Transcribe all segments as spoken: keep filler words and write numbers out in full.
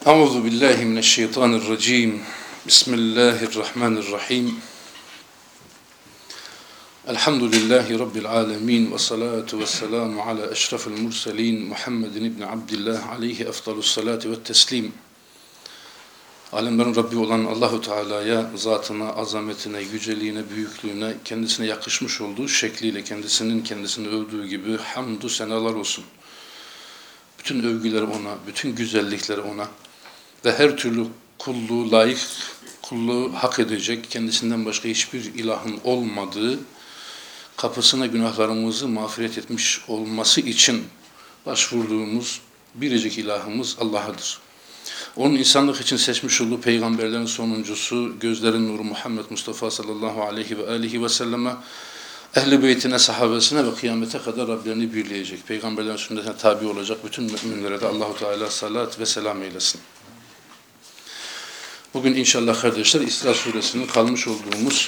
Euzu billahi mineşşeytanirracim. Bismillahirrahmanirrahim. Elhamdülillahi rabbil alamin ve salatu vesselamu ala eşrefil murselin Muhammedin ibn Abdullah aleyhi efdalus salatu ve teslim. Alemlerin Rabbi olan Allahu Teala'ya, zatına, azametine, yüceliğine, büyüklüğüne, kendisine yakışmış olduğu şekliyle kendisinin kendisini övdüğü gibi hamdü senalar olsun. Bütün övgüler ona, bütün güzellikleri ona ve her türlü kulluğu layık, kulluğu hak edecek, kendisinden başka hiçbir ilahın olmadığı, kapısına günahlarımızı mağfiret etmiş olması için başvurduğumuz biricik ilahımız Allah'adır. Onun insanlık için seçmiş olduğu peygamberlerin sonuncusu, gözlerin nuru Muhammed Mustafa sallallahu aleyhi ve aleyhi ve selleme, ehl-i beytine, sahabesine ve kıyamete kadar Rablerini birleyecek, peygamberlerin sünnetine tabi olacak bütün müminlere de Allahu Teala salat ve selam eylesin. Bugün inşallah kardeşler İsra suresinin kalmış olduğumuz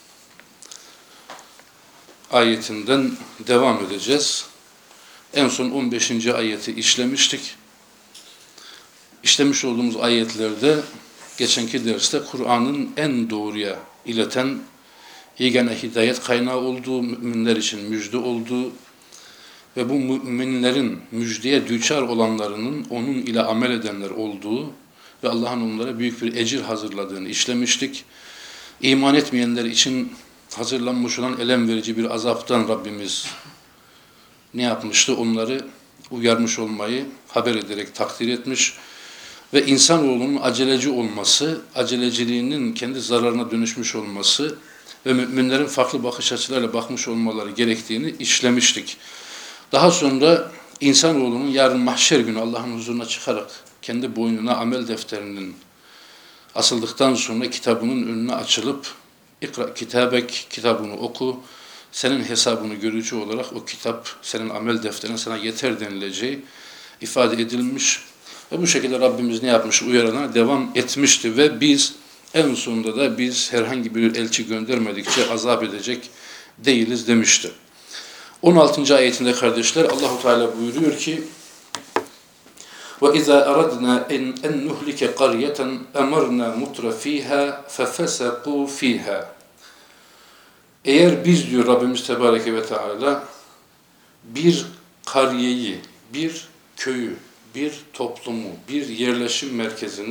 ayetinden devam edeceğiz. En son on beşinci ayeti işlemiştik. İşlemiş olduğumuz ayetlerde geçenki derste Kur'an'ın en doğruya ileten, yegane hidayet kaynağı olduğu, müminler için müjde olduğu ve bu müminlerin müjdeye düçar olanlarının onun ile amel edenler olduğu ve Allah'ın onlara büyük bir ecir hazırladığını işlemiştik. İman etmeyenler için hazırlanmış olan elem verici bir azaptan Rabbimiz ne yapmıştı? Onları uyarmış olmayı haber ederek takdir etmiş ve insanoğlunun aceleci olması, aceleciliğinin kendi zararına dönüşmüş olması ve müminlerin farklı bakış açılarıyla bakmış olmaları gerektiğini işlemiştik. Daha sonra insanoğlunun yarın mahşer günü Allah'ın huzuruna çıkarak kendi boynuna amel defterinin asıldıktan sonra kitabının önüne açılıp İkra kitabek, kitabını oku, senin hesabını görücü olarak o kitap senin amel defterine sana yeter denileceği ifade edilmiş ve bu şekilde Rabbimiz ne yapmış? Uyarana devam etmişti ve biz en sonunda da biz herhangi bir elçi göndermedikçe azap edecek değiliz demişti. on altıncı ayetinde kardeşler Allahu Teala buyuruyor ki: وَإِذَا أَرَدْنَا اَنْ نُهْلِكَ قَرْيَةً اَمَرْنَا مُتْرَ ف۪يهَا فَفَسَقُوا ف۪يهَا. Eğer biz diyor Rabbimiz Tebareke ve Teala bir kariyeyi, bir köyü, bir toplumu, bir yerleşim merkezini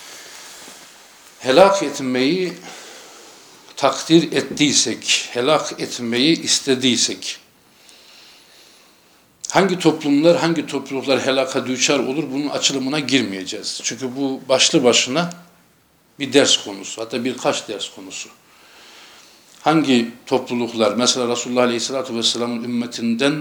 helak etmeyi takdir ettiysek, helak etmeyi istediysek, hangi toplumlar, hangi topluluklar helaka düçar olur bunun açılımına girmeyeceğiz. Çünkü bu başlı başına bir ders konusu, hatta birkaç ders konusu. Hangi topluluklar, mesela Resulullah Aleyhisselatü Vesselam'ın ümmetinden,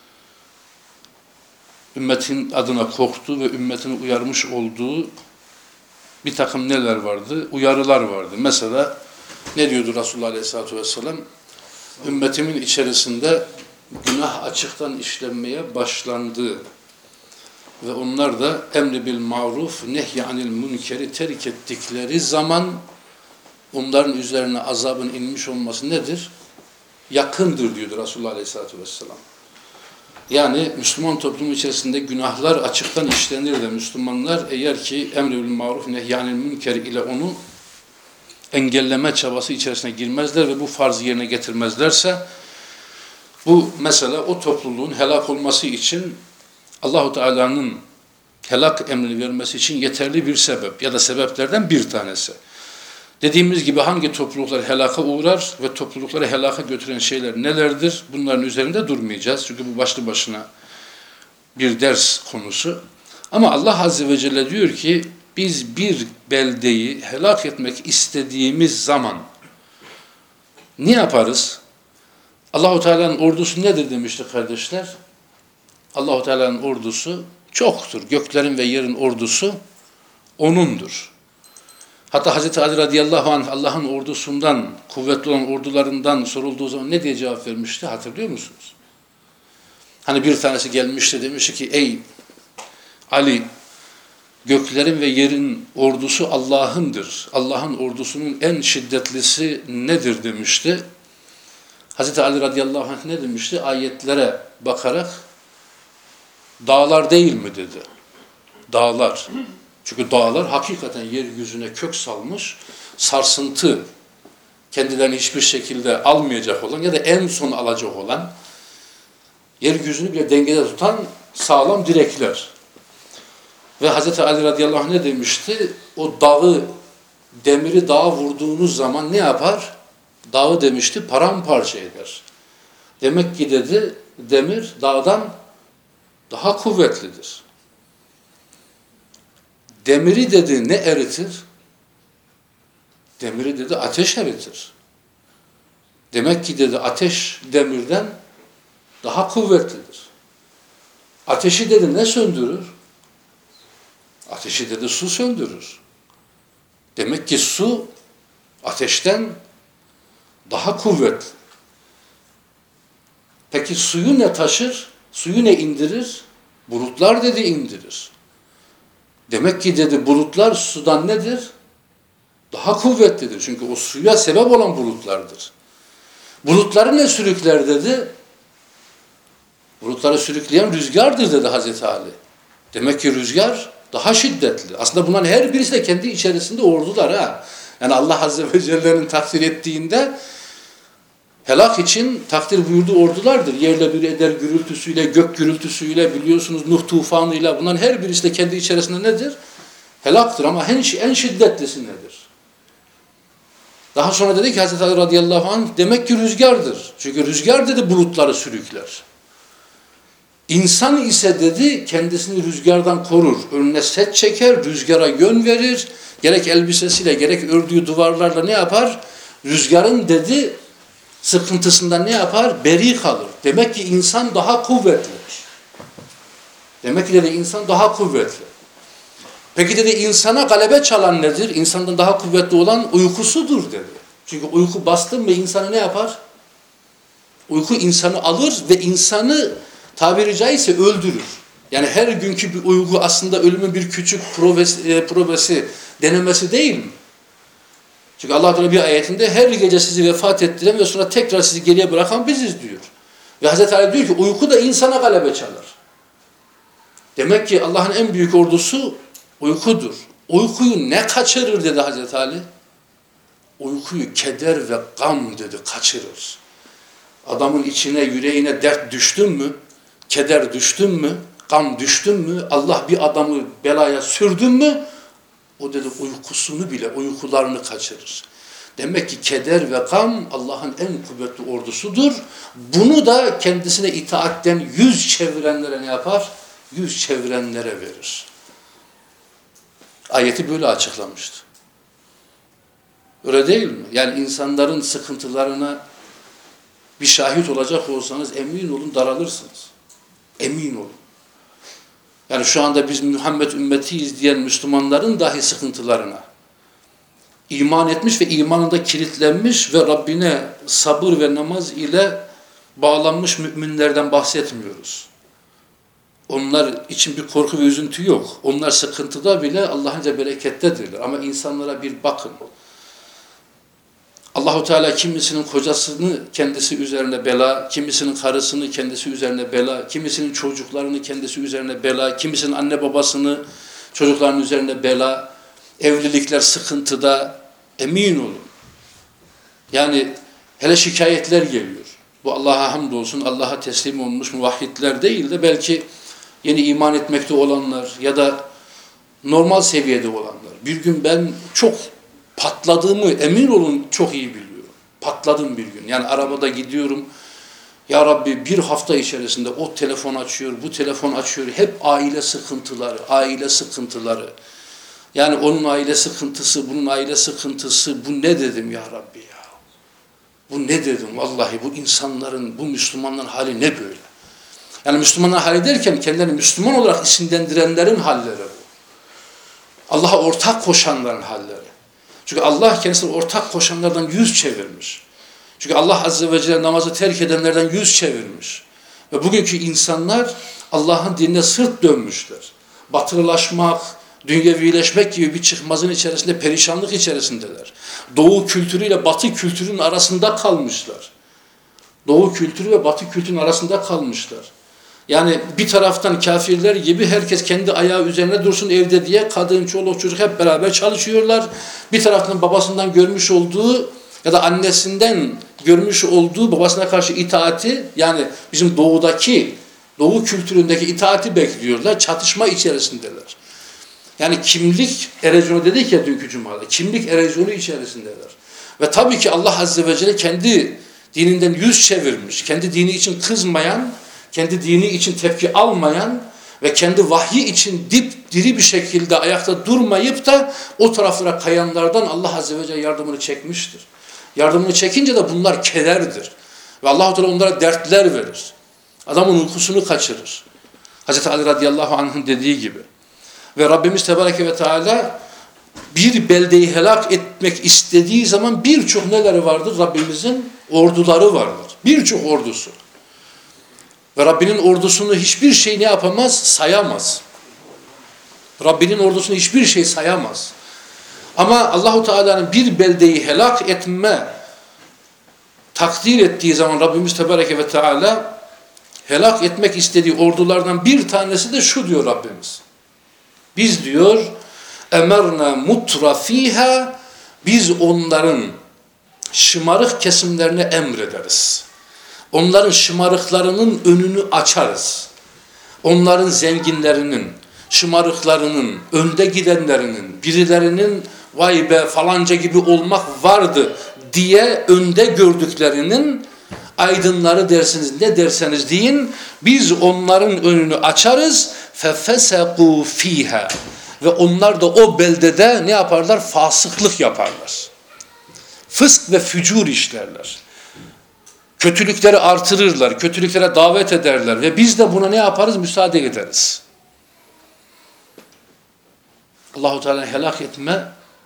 ümmetin adına korktuğu ve ümmetini uyarmış olduğu bir takım neler vardı? Uyarılar vardı. Mesela ne diyordu Resulullah Aleyhisselatü Vesselam? Ümmetimin içerisinde günah açıktan işlenmeye başlandı ve onlar da emri bil maruf nehyanil münkeri terk ettikleri zaman onların üzerine azabın inmiş olması nedir? Yakındır diyordu Resulullah Aleyhisselatü Vesselam. Yani Müslüman toplumu içerisinde günahlar açıktan işlenir de Müslümanlar eğer ki emri bil maruf nehyanil münker ile onu engelleme çabası içerisine girmezler ve bu farzı yerine getirmezlerse bu mesela o topluluğun helak olması için Allahu Teala'nın helak emrini vermesi için yeterli bir sebep ya da sebeplerden bir tanesi. Dediğimiz gibi hangi topluluklar helaka uğrar ve toplulukları helaka götüren şeyler nelerdir? Bunların üzerinde durmayacağız. Çünkü bu başlı başına bir ders konusu. Ama Allah Azze ve Celle diyor ki biz bir beldeyi helak etmek istediğimiz zaman ne yaparız? Allahu Teala'nın ordusu nedir demişti kardeşler? Allahu Teala'nın ordusu çoktur. Göklerin ve yerin ordusu O'nundur. Hatta Hazreti Ali radıyallahu anh Allah'ın ordusundan, kuvvetli olan ordularından sorulduğu zaman ne diye cevap vermişti? Hatırlıyor musunuz? Hani bir tanesi gelmişti demişti ki ey Ali, göklerin ve yerin ordusu Allah'ındır. Allah'ın ordusunun en şiddetlisi nedir demişti. Hazreti Ali radıyallahu anh ne demişti? Ayetlere bakarak dağlar değil mi dedi. Dağlar. Çünkü dağlar hakikaten yeryüzüne kök salmış, sarsıntı kendilerini hiçbir şekilde almayacak olan ya da en son alacak olan, yeryüzünü bile dengede tutan sağlam direkler. Ve Hazreti Ali radıyallahu anh ne demişti? O dağı, demiri dağa vurduğunuz zaman ne yapar? Dağı demişti paramparça eder. Demek ki dedi demir dağdan daha kuvvetlidir. Demiri dedi ne eritir? Demiri dedi ateş eritir. Demek ki dedi ateş demirden daha kuvvetlidir. Ateşi dedi ne söndürür? Ateşi dedi su söndürür. Demek ki su ateşten daha kuvvetli. Peki suyu ne taşır? Suyu ne indirir? Bulutlar dedi indirir. Demek ki dedi bulutlar sudan nedir? Daha kuvvetlidir. Çünkü o suya sebep olan bulutlardır. Bulutları ne sürükler dedi? Bulutları sürükleyen rüzgardır dedi Hazreti Ali. Demek ki rüzgar daha şiddetli. Aslında bunların her birisi de kendi içerisinde ordular ha. Yani Allah Azze ve Celle'nin takdir ettiğinde helak için takdir buyurduğu ordulardır. Yerle bir eder gürültüsüyle, gök gürültüsüyle, biliyorsunuz Nuh tufanıyla, bunların her birisi de kendi içerisinde nedir? Helaktır ama en, en şiddetlisi nedir? Daha sonra dedi ki Hazreti Ali radıyallahu anh demek ki rüzgardır. Çünkü rüzgar dedi bulutları sürükler. İnsan ise dedi kendisini rüzgardan korur. Önüne set çeker, rüzgara yön verir. Gerek elbisesiyle gerek ördüğü duvarlarla ne yapar? Rüzgarın dedi sıkıntısından ne yapar? Beri kalır. Demek ki insan daha kuvvetli. Demek ki dedi insan daha kuvvetli. Peki dedi insana galebe çalan nedir? İnsandan daha kuvvetli olan uykusudur dedi. Çünkü uyku bastı mı insanı ne yapar? Uyku insanı alır ve insanı tabiri caizse öldürür. Yani her günkü bir uyku aslında ölümün bir küçük provesi, e, provesi denemesi değil mi? Çünkü Allah Teala bir ayetinde her gece sizi vefat ettiren ve sonra tekrar sizi geriye bırakan biziz diyor. Ve Hazreti Ali diyor ki uyku da insana galebe çalar. Demek ki Allah'ın en büyük ordusu uykudur. Uykuyu ne kaçırır dedi Hazreti Ali? Uykuyu keder ve gam dedi kaçırır. Adamın içine, yüreğine dert düştün mü, keder düştün mü, gam düştün mü, Allah bir adamı belaya sürdün mü, o dedi uykusunu bile, uykularını kaçırır. Demek ki keder ve gam Allah'ın en kuvvetli ordusudur. Bunu da kendisine itaatten yüz çevirenlere ne yapar? Yüz çevirenlere verir. Ayeti böyle açıklamıştı. Öyle değil mi? Yani insanların sıkıntılarına bir şahit olacak olsanız emin olun daralırsınız. Emin olun. Yani şu anda biz Muhammed ümmetiyiz diyen Müslümanların dahi sıkıntılarına iman etmiş ve imanında kilitlenmiş ve Rabbine sabır ve namaz ile bağlanmış müminlerden bahsetmiyoruz. Onlar için bir korku ve üzüntü yok. Onlar sıkıntıda bile Allah'ınca berekettedirler. Ama insanlara bir bakın. Allahu Teala kimisinin kocasını kendisi üzerine bela, kimisinin karısını kendisi üzerine bela, kimisinin çocuklarını kendisi üzerine bela, kimisinin anne babasını çocuklarının üzerine bela, evlilikler sıkıntıda, emin olun. Yani hele şikayetler geliyor. Bu Allah'a hamdolsun, Allah'a teslim olmuş muvahhidler değil de belki yeni iman etmekte olanlar ya da normal seviyede olanlar. Bir gün ben çok patladığımı emin olun çok iyi biliyorum. Patladım bir gün. Yani arabada gidiyorum. Ya Rabbi bir hafta içerisinde o telefon açıyor, bu telefon açıyor. Hep aile sıkıntıları, aile sıkıntıları. Yani onun aile sıkıntısı, bunun aile sıkıntısı. Bu ne dedim ya Rabbi ya? Bu ne dedim vallahi bu insanların, bu Müslümanların hali ne böyle? Yani Müslümanların hali derken kendilerini Müslüman olarak isimlendirenlerin halleri bu. Allah'a ortak koşanların halleri. Çünkü Allah kendisine ortak koşanlardan yüz çevirmiş. Çünkü Allah Azze ve Celle namazı terk edenlerden yüz çevirmiş. Ve bugünkü insanlar Allah'ın dinine sırt dönmüşler. Batılılaşmak, dünyevileşmek gibi bir çıkmazın içerisinde, perişanlık içerisindeler. Doğu kültürüyle Batı kültürünün arasında kalmışlar. Doğu kültürü ve Batı kültürünün arasında kalmışlar. Yani bir taraftan kafirler gibi herkes kendi ayağı üzerine dursun evde diye kadın, çoluk, çocuk hep beraber çalışıyorlar. Bir taraftan babasından görmüş olduğu ya da annesinden görmüş olduğu babasına karşı itaati, yani bizim doğudaki, doğu kültüründeki itaati bekliyorlar. Çatışma içerisindeler. Yani kimlik erozyonu dedik ya dünkü cumada. Kimlik erozyonu içerisindeler. Ve tabii ki Allah Azze ve Celle kendi dininden yüz çevirmiş, kendi dini için kızmayan, kendi dini için tepki almayan ve kendi vahyi için dip diri bir şekilde ayakta durmayıp da o taraflara kayanlardan Allah Azze ve Celle yardımını çekmiştir. Yardımını çekince de bunlar kederdir. Ve Allah-u Teala onlara dertler verir. Adamın uykusunu kaçırır. Hazreti Ali radıyallahu anh'ın dediği gibi. Ve Rabbimiz Tebareke ve Teala bir beldeyi helak etmek istediği zaman birçok neleri vardır? Rabbimizin orduları vardır. Birçok ordusu. Ve Rabbinin ordusunu hiçbir şey ne yapamaz? Sayamaz. Rabbinin ordusunu hiçbir şey sayamaz. Ama Allahu Teala'nın bir beldeyi helak etme takdir ettiği zaman Rabbimiz Tebareke ve Teala helak etmek istediği ordulardan bir tanesi de şu diyor Rabbimiz. Biz diyor emerna mutrafiha, biz onların şımarık kesimlerine emrederiz. Onların şımarıklarının önünü açarız. Onların zenginlerinin, şımarıklarının, önde gidenlerinin, birilerinin vay be falanca gibi olmak vardı diye önde gördüklerinin aydınları dersiniz, ne derseniz deyin, biz onların önünü açarız. فَفَسَقُوا ف۪يهَا, ve onlar da o beldede ne yaparlar? Fasıklık yaparlar. Fısk ve fücur işlerler. Kötülükleri artırırlar, kötülüklere davet ederler ve biz de buna ne yaparız? Müsaade ederiz. Allah-u Teala helak etme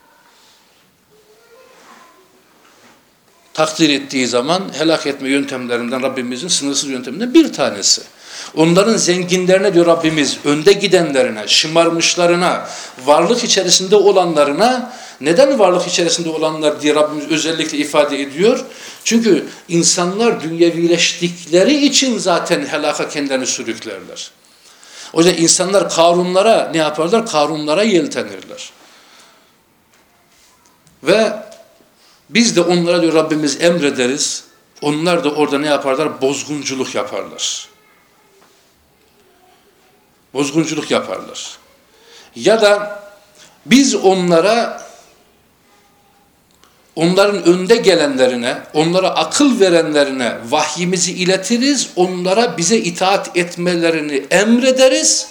takdir ettiği zaman helak etme yöntemlerinden, Rabbimizin sınırsız yönteminden bir tanesi. Onların zenginlerine diyor Rabbimiz, önde gidenlerine, şımarmışlarına, varlık içerisinde olanlarına, neden varlık içerisinde olanlar diye Rabbimiz özellikle ifade ediyor? Çünkü insanlar dünyevileştikleri için zaten helaka kendilerini sürüklerler. O yüzden insanlar Karunlara ne yaparlar? Karunlara yeltenirler. Ve biz de onlara diyor Rabbimiz emrederiz. Onlar da orada ne yaparlar? Bozgunculuk yaparlar. Bozgunculuk yaparlar. Ya da biz onlara, onların önde gelenlerine, onlara akıl verenlerine vahyimizi iletiriz. Onlara bize itaat etmelerini emrederiz.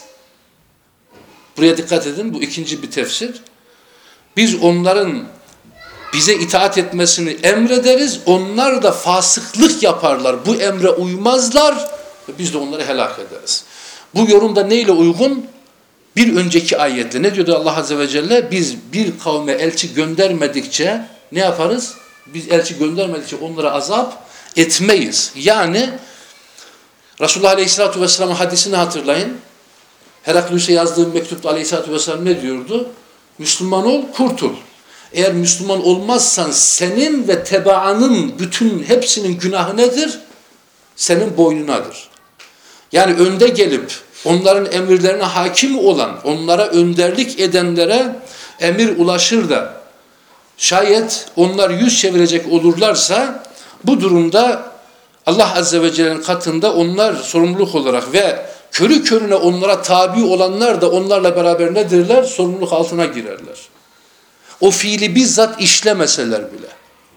Buraya dikkat edin, bu ikinci bir tefsir. Biz onların bize itaat etmesini emrederiz. Onlar da fasıklık yaparlar. Bu emre uymazlar ve biz de onları helak ederiz. Bu yorumda neyle uygun? Bir önceki ayetle. Ne diyordu Allah Azze ve Celle? Biz bir kavme elçi göndermedikçe ne yaparız? Biz elçi göndermedikçe onlara azap etmeyiz. Yani Resulullah Aleyhisselatü Vesselam'ın hadisini hatırlayın. Heraklius'a yazdığı mektupta Aleyhisselatü Vesselam ne diyordu? Müslüman ol, kurtul. Eğer Müslüman olmazsan senin ve tebaanın bütün hepsinin günahı nedir? Senin boynunadır. Yani önde gelip onların emirlerine hakim olan, onlara önderlik edenlere emir ulaşır da şayet onlar yüz çevirecek olurlarsa bu durumda Allah Azze ve Celle'nin katında onlar sorumluluk olarak ve körü körüne onlara tabi olanlar da onlarla beraber nedirler? Sorumluluk altına girerler. O fiili bizzat işlemeseler bile.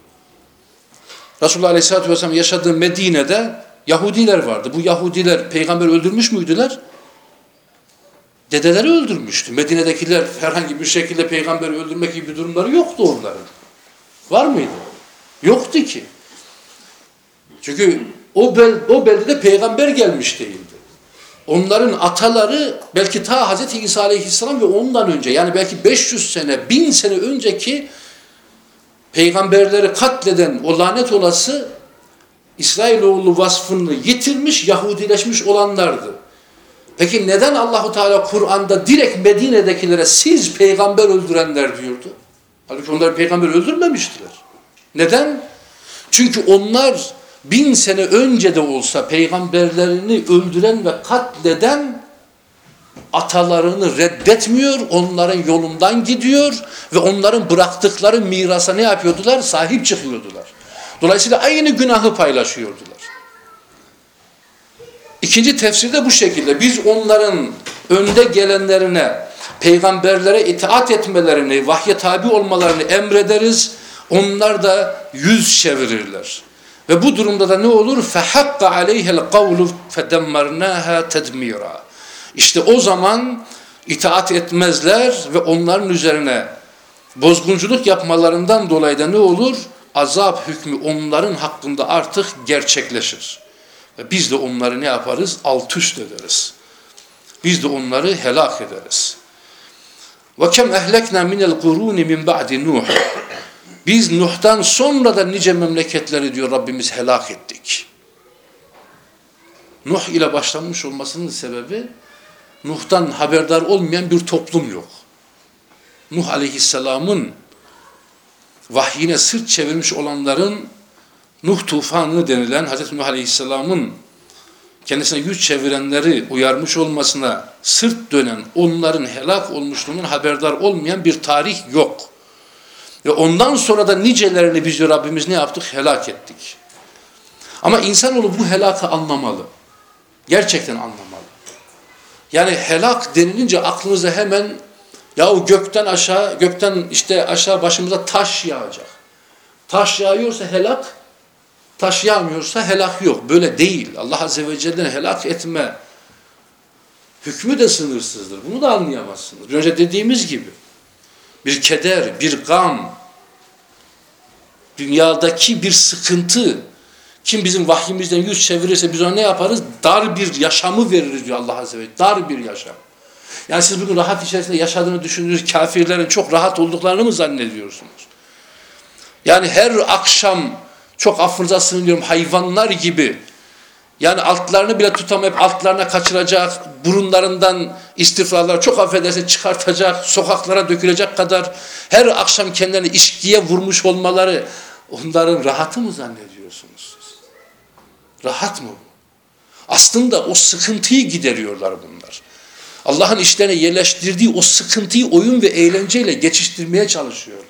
Resulullah Aleyhisselatü Vesselam yaşadığı Medine'de Yahudiler vardı. Bu Yahudiler peygamber öldürmüş müydüler? Dedeleri öldürmüştü. Medine'dekiler herhangi bir şekilde peygamberi öldürmek gibi bir durumları yoktu onların. Var mıydı? Yoktu ki. Çünkü o, bel, o beldede peygamber gelmiş değildi. Onların ataları belki ta Hazreti İsa Aleyhisselam ve ondan önce, yani belki beş yüz sene, bin sene önceki peygamberleri katleden o lanet olası İsrailoğlu vasfını yitirmiş, Yahudileşmiş olanlardı. Peki neden Allahu Teala Kur'an'da direkt Medine'dekilere siz peygamber öldürenler diyordu? Halbuki onlar peygamber öldürmemiştiler. Neden? Çünkü onlar bin sene önce de olsa peygamberlerini öldüren ve katleden atalarını reddetmiyor, onların yolundan gidiyor ve onların bıraktıkları mirasa ne yapıyordular? Sahip çıkıyordular. Dolayısıyla aynı günahı paylaşıyordular. İkinci tefsir de bu şekilde. Biz onların önde gelenlerine, peygamberlere itaat etmelerini, vahye tabi olmalarını emrederiz. Onlar da yüz çevirirler. Ve bu durumda da ne olur? فَحَقَّ عَلَيْهَا الْقَوْلُ فَدَمَّرْنَاهَا تَدْمِيرًا. İşte o zaman itaat etmezler ve onların üzerine bozgunculuk yapmalarından dolayı da ne olur? Azap hükmü onların hakkında artık gerçekleşir. Ve biz de onları ne yaparız? Alt üst ederiz. Biz de onları helak ederiz. وَكَمْ اَهْلَكْنَا مِنَ الْقُرُونِ مِنْ بَعْدِ نُوحٍ. Biz Nuh'tan sonra da nice memleketleri diyor Rabbimiz helak ettik. Nuh ile başlanmış olmasının sebebi Nuh'tan haberdar olmayan bir toplum yok. Nuh Aleyhisselam'ın vahyine sırt çevirmiş olanların Nuh tufanı denilen Hazreti Nuh Aleyhisselam'ın kendisine yüz çevirenleri uyarmış olmasına sırt dönen, onların helak olmuşluğunun haberdar olmayan bir tarih yok. Ve ondan sonra da nicelerini biz Rabbimiz ne yaptık? Helak ettik. Ama insanoğlu bu helakı anlamalı. Gerçekten anlamalı. Yani helak denilince aklınıza hemen yahu gökten aşağı, gökten işte aşağı başımıza taş yağacak. Taş yağıyorsa helak, taş yağmıyorsa helak yok. Böyle değil. Allah Azze ve Celle'nin helak etme hükmü de sınırsızdır. Bunu da anlayamazsınız. Önce dediğimiz gibi bir keder, bir gam, dünyadaki bir sıkıntı, kim bizim vahyimizden yüz çevirirse biz ona ne yaparız? Dar bir yaşamı veririz diyor Allah Azze ve Celle. Dar bir yaşam. Yani siz bugün rahat içerisinde yaşadığını düşündüğünüz kafirlerin çok rahat olduklarını mı zannediyorsunuz? Yani her akşam çok affınıza sığınıyorum hayvanlar gibi yani altlarını bile tutamayıp altlarına kaçıracak, burunlarından istifralar çok affedersin çıkartacak, sokaklara dökülecek kadar her akşam kendilerini içkiye vurmuş olmaları onların rahatı mı zannediyorsunuz siz? Rahat mı? Aslında o sıkıntıyı gideriyorlar bunlar. Allah'ın işlerine yerleştirdiği o sıkıntıyı oyun ve eğlenceyle geçiştirmeye çalışıyorlar.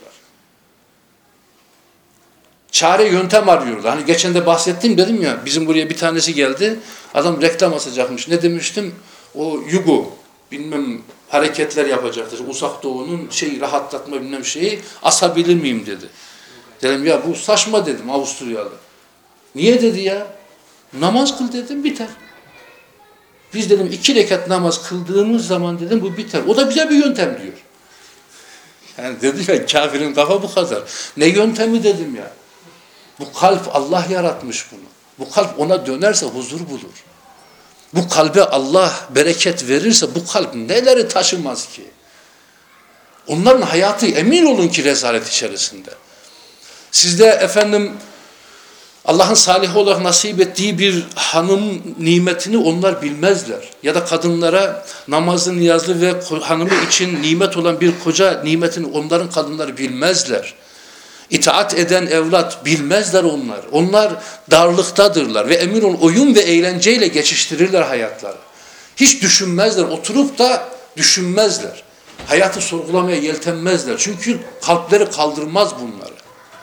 Çare yöntem arıyorlar. Hani geçen de bahsettim dedim ya bizim buraya bir tanesi geldi. Adam reklam asacakmış. Ne demiştim? O Yugo bilmem hareketler yapacaktır. Uzak Doğu'nun şey rahatlatma bilmem şeyi asabilir miyim dedi. Dedim ya bu saçma dedim Avusturyalı. Niye dedi ya? Namaz kıl dedim biter. Biz dedim iki rekat namaz kıldığımız zaman dedim bu biter. O da güzel bir yöntem diyor. Yani dedim ya kafirin kafa bu kadar. Ne yöntemi dedim ya. Bu kalp Allah yaratmış bunu. Bu kalp ona dönerse huzur bulur. Bu kalbe Allah bereket verirse bu kalp neleri taşımaz ki? Onların hayatı emin olun ki rezalet içerisinde. Sizde efendim Allah'ın salih olarak nasip ettiği bir hanım nimetini onlar bilmezler. Ya da kadınlara namazlı, niyazlı ve hanımı için nimet olan bir koca nimetini onların kadınları bilmezler. İtaat eden evlat bilmezler onlar. Onlar darlıktadırlar ve emin olun oyun ve eğlenceyle geçiştirirler hayatları. Hiç düşünmezler, oturup da düşünmezler. Hayatı sorgulamaya yeltenmezler. Çünkü kalpleri kaldırmaz bunları.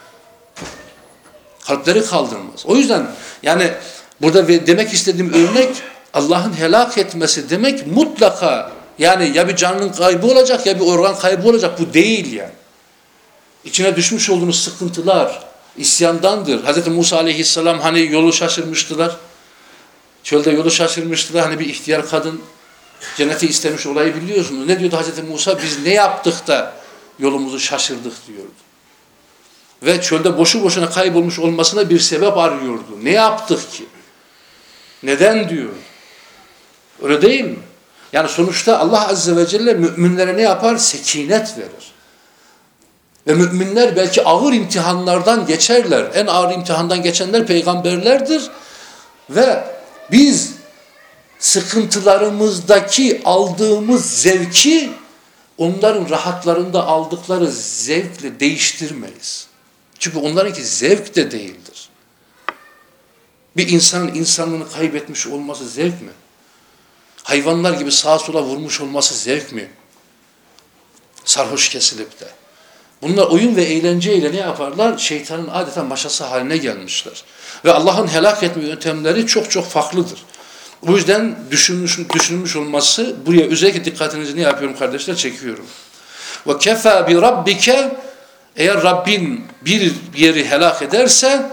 Kalpleri kaldırmaz. O yüzden yani burada demek istediğim örnek Allah'ın helak etmesi demek mutlaka yani ya bir canın kaybı olacak ya bir organ kaybı olacak. Bu değil yani. İçine düşmüş olduğunuz sıkıntılar isyandandır. Hazreti Musa Aleyhisselam hani yolu şaşırmıştılar. Çölde yolu şaşırmıştılar. Hani bir ihtiyar kadın cenneti istemiş olayı biliyorsunuz. Ne diyordu Hazreti Musa? Biz ne yaptık da yolumuzu şaşırdık diyordu. Ve çölde boşu boşuna kaybolmuş olmasına bir sebep arıyordu. Ne yaptık ki? Neden diyor? Öyle değil mi? Yani sonuçta Allah Azze ve Celle müminlere ne yapar? Sekinet verir. Ve müminler belki ağır imtihanlardan geçerler. En ağır imtihandan geçenler peygamberlerdir. Ve biz sıkıntılarımızdaki aldığımız zevki onların rahatlarında aldıkları zevkle değiştirmeyiz. Çünkü onlarınki zevk de değildir. Bir insanın insanlığını kaybetmiş olması zevk mi? Hayvanlar gibi sağa sola vurmuş olması zevk mi? Sarhoş kesilip de. Bunlar oyun ve eğlenceyle ne yaparlar? Şeytanın adeta maşası haline gelmişler. Ve Allah'ın helak etme yöntemleri çok çok farklıdır. Bu yüzden düşünmüş, düşünülmüş olması, buraya özellikle dikkatinizi ne yapıyorum kardeşler? Çekiyorum. Ve kefa bi rabbike, eğer Rabbin bir yeri helak ederse,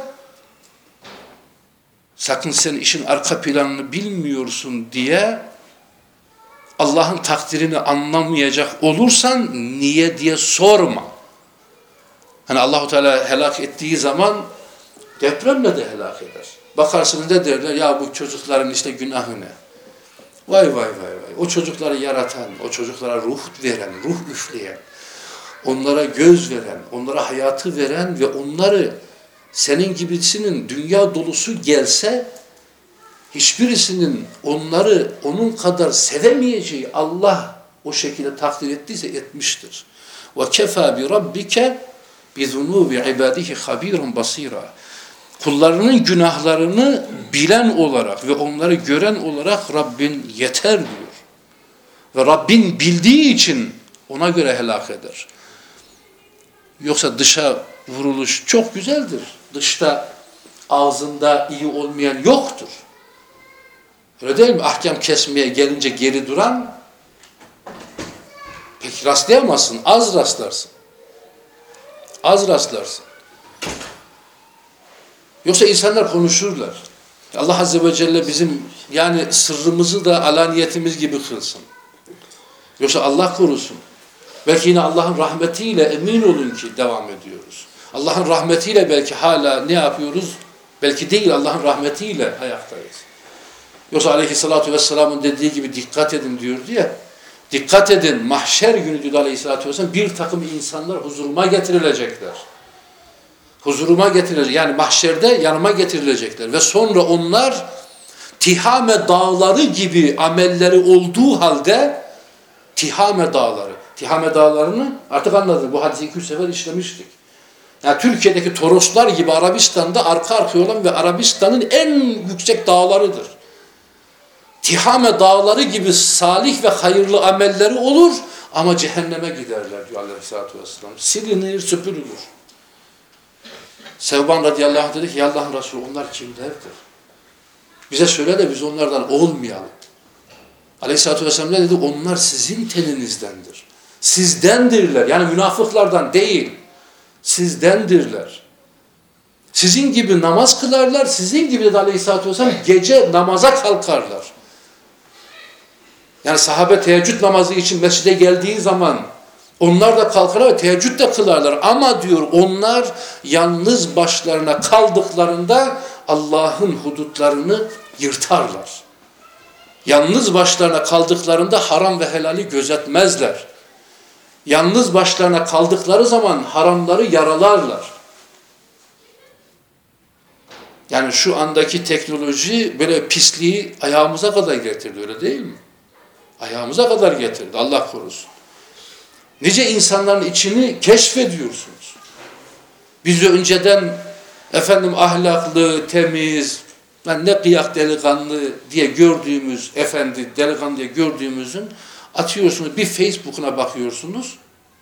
sakın sen işin arka planını bilmiyorsun diye Allah'ın takdirini anlamayacak olursan niye diye sorma. Hani Allahu Teala helak ettiği zaman depremle de helak eder. Bakarsınız da derler ya bu çocukların işte günahı ne? Vay vay vay vay. O çocukları yaratan, o çocuklara ruh veren, ruh üfleyen, onlara göz veren, onlara hayatı veren ve onları senin gibisinin dünya dolusu gelse hiçbirisinin onları onun kadar sevemeyeceği Allah o şekilde takdir ettiyse etmiştir. Ve kefa bi rabbike bi zunubi ibadihi habirun basira. Kullarının günahlarını bilen olarak ve onları gören olarak Rabbin yeter diyor. Ve Rabbin bildiği için ona göre helak eder. Yoksa dışa vuruluş çok güzeldir. Dışta ağzında iyi olmayan yoktur. Öyle değil mi? Ahkam kesmeye gelince geri duran pek rastlayamazsın. Az rastlarsın. Az rastlarsın. Yoksa insanlar konuşurlar. Allah Azze ve Celle bizim yani sırrımızı da alaniyetimiz gibi kılsın. Yoksa Allah korusun. Belki yine Allah'ın rahmetiyle emin olun ki devam ediyoruz. Allah'ın rahmetiyle belki hala ne yapıyoruz? Belki değil, Allah'ın rahmetiyle ayaktayız. Yoksa Aleyhisselatü Vesselam'ın dediği gibi dikkat edin diyordu ya. Dikkat edin, mahşer günü diyor Aleyhisselatü Vesselam, bir takım insanlar huzuruma getirilecekler. Huzuruma getirilecek, yani mahşerde yanıma getirilecekler. Ve sonra onlar Tihame dağları gibi amelleri olduğu halde Tihame dağları. Tihame dağlarını artık anladım. Bu hadisi iki üç sefer işlemiştik. Yani Türkiye'deki Toroslar gibi Arabistan'da arka arkaya olan ve Arabistan'ın en yüksek dağlarıdır. Tihame dağları gibi salih ve hayırlı amelleri olur ama cehenneme giderler diyor Aleyhisselatü Vesselam. Silinir, süpürülür. Sevban radıyallahu anh dedi ki ya Allah'ın Resulü onlar kimlerdir? Bize söyle de biz onlardan olmayalım. Aleyhisselatü Vesselam ne dedi? Onlar sizin teninizdendir. Sizdendirler. Yani münafıklardan değil. Sizdendirler. Sizin gibi namaz kılarlar. Sizin gibi de Aleyhisselatü Vesselam gece namaza kalkarlar. Yani sahabe teheccüd namazı için mescide geldiği zaman onlar da kalkarlar ve teheccüd de kılarlar. Ama diyor onlar yalnız başlarına kaldıklarında Allah'ın hudutlarını yırtarlar. Yalnız başlarına kaldıklarında haram ve helali gözetmezler. Yalnız başlarına kaldıkları zaman haramları yaralarlar. Yani şu andaki teknoloji böyle pisliği ayağımıza kadar getirdi, öyle değil mi? Ayağımıza kadar getirdi, Allah korusun. Nice insanların içini keşfediyorsunuz. Biz önceden efendim ahlaklı, temiz, yani ne kıyak delikanlı diye gördüğümüz, efendi delikanlı diye gördüğümüzün atıyorsunuz, bir Facebook'una bakıyorsunuz.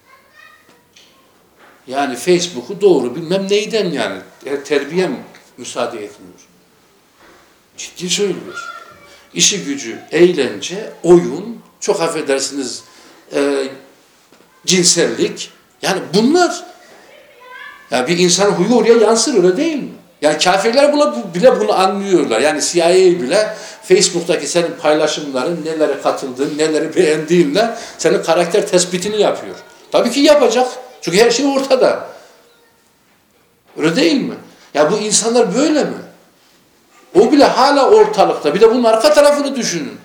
Yani Facebook'u doğru bilmem neyden yani, terbiyem müsaade etmiyor. Ciddi söylüyor. İşi gücü, eğlence, oyun, çok affedersiniz e, cinsellik. Yani bunlar, yani bir insanın huyu oraya yansır, öyle değil mi? Yani kafirler bile bunu anlıyorlar. Yani C I A bile Facebook'taki senin paylaşımların, nelere katıldığın, neleri beğendiğinle senin karakter tespitini yapıyor. Tabii ki yapacak. Çünkü her şey ortada. Öyle değil mi? Ya bu insanlar böyle mi? O bile hala ortalıkta. Bir de bunun arka tarafını düşünün.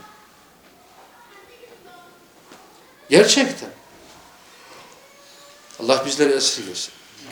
Gerçekten. Allah bizleri esirgesin.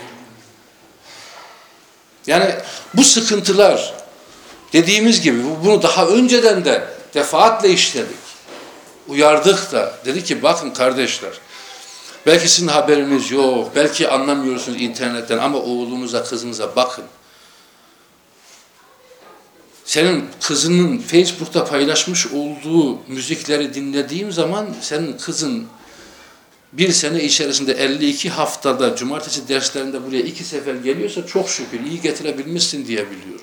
Yani bu sıkıntılar dediğimiz gibi bunu daha önceden de defaatle işledik. Uyardık da. Dedi ki bakın kardeşler, belki sizin haberiniz yok, belki anlamıyorsunuz internetten ama oğlunuza, kızınıza bakın. senin kızının Facebook'ta paylaşmış olduğu müzikleri dinlediğim zaman senin kızın bir sene içerisinde elli iki haftada cumartesi derslerinde buraya iki sefer geliyorsa çok şükür iyi getirebilmişsin diye biliyorum.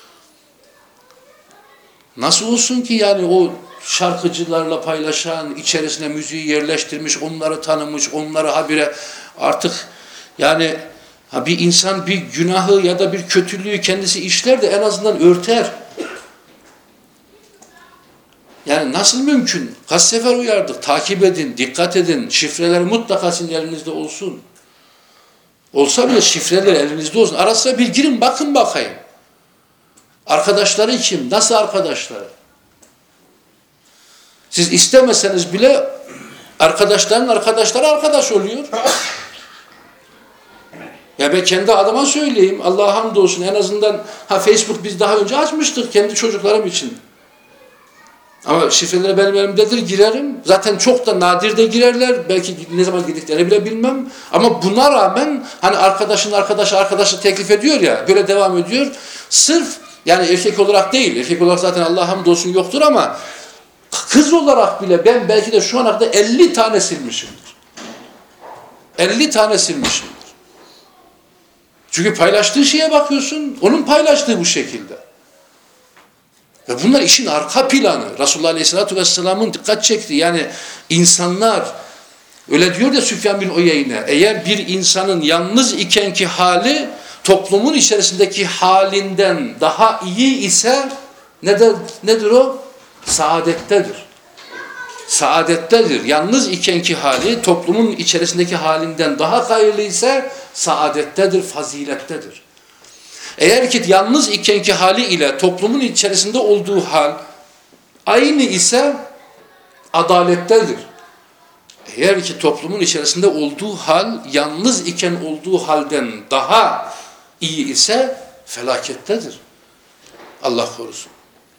Nasıl olsun ki yani o şarkıcılarla paylaşan, içerisine müziği yerleştirmiş, onları tanımış, onları habire artık yani ha bir insan bir günahı ya da bir kötülüğü kendisi işler de en azından örter. Yani nasıl mümkün? Kaç sefer uyardık, takip edin, dikkat edin, şifreler mutlaka sizin elinizde olsun. Olsa bile şifreler elinizde olsun. Ara sıra bir girin bakın bakayım. Arkadaşları kim? Nasıl arkadaşları? Siz istemeseniz bile arkadaşların arkadaşları arkadaş oluyor. Ya ben kendi adıma söyleyeyim. Allah'a hamdolsun en azından ha Facebook biz daha önce açmıştık kendi çocuklarım için. Ama şifreleri benim elimdedir, girerim. Zaten çok da nadir de girerler. Belki ne zaman girdiklerini bile bilmem. Ama buna rağmen hani arkadaşın arkadaşı arkadaşı teklif ediyor ya, böyle devam ediyor. Sırf yani erkek olarak değil, erkek olarak zaten Allah'a hamdolsun yoktur ama kız olarak bile ben belki de şu ana kadar elli tane silmişimdir. elli tane silmişimdir. Çünkü paylaştığı şeye bakıyorsun, onun paylaştığı bu şekilde. Ve bunlar işin arka planı. Resulullah Aleyhisselatü Vesselam'ın dikkat çekti. Yani insanlar, öyle diyor ya Süfyan bin Uyeyne, eğer bir insanın yalnız ikenki hali, toplumun içerisindeki halinden daha iyi ise, nedir, nedir o? Saadettedir. Saadettedir. Yalnız ikenki hali, toplumun içerisindeki halinden daha hayırlı ise, saadettedir, fazilettedir. Eğer ki yalnız ikenki hali ile toplumun içerisinde olduğu hal aynı ise adalettedir. Eğer ki toplumun içerisinde olduğu hal yalnız iken olduğu halden daha iyi ise felakettedir. Allah korusun.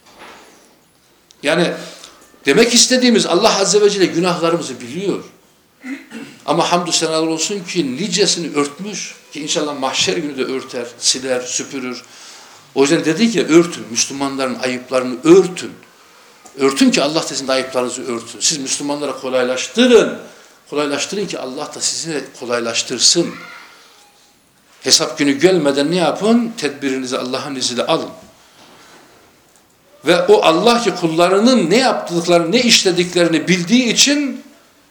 Yani demek istediğimiz Allah Azze ve Celle günahlarımızı biliyor. Ama hamdü senalar olsun ki nicesini örtmüş ki inşallah mahşer günü de örter, siler, süpürür. O yüzden dedik ya örtün, Müslümanların ayıplarını örtün. Örtün ki Allah da sizin ayıplarınızı örtün. Siz Müslümanlara kolaylaştırın. Kolaylaştırın ki Allah da sizi kolaylaştırsın. Hesap günü gelmeden ne yapın? Tedbirinizi Allah'ın izniyle alın. Ve o Allah ki kullarının ne yaptıklarını, ne işlediklerini bildiği için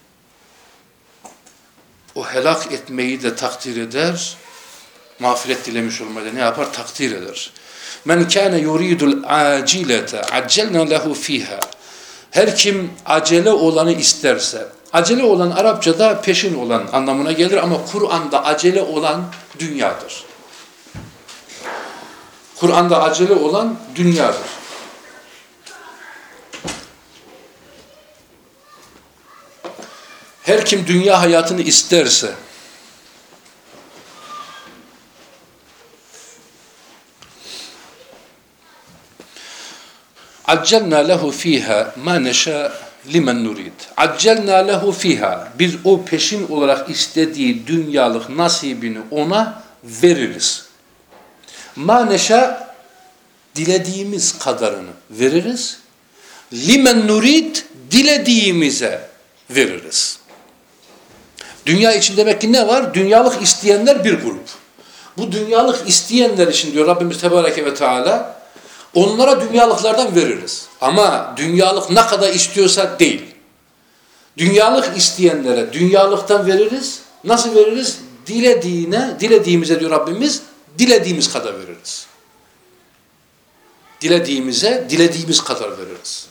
o helak etmeyi de takdir eder, mağfiret dilemiş olmayı da ne yapar? Takdir eder. Men kâne yuridul acilete accelna lehu fiha. Her kim acele olanı isterse, acele olan Arapçada peşin olan anlamına gelir ama Kur'an'da acele olan dünyadır. Kur'an'da acele olan dünyadır. Her kim dünya hayatını isterse accelna lehu fiha ma neşâ limen nurid. Accelna lehu fiha. Biz o peşin olarak istediği dünyalık nasibini ona veririz. Ma neşâ dilediğimiz kadarını veririz. Limen nurid dilediğimize veririz. Dünya için demek ki ne var? Dünyalık isteyenler bir grup. Bu dünyalık isteyenler için diyor Rabbimiz Tebareke ve Teala onlara dünyalıklardan veririz. Ama dünyalık ne kadar istiyorsa değil. Dünyalık isteyenlere dünyalıktan veririz. Nasıl veririz? Dilediğine, dilediğimize diyor Rabbimiz, dilediğimiz kadar veririz. Dilediğimize, dilediğimiz kadar veririz.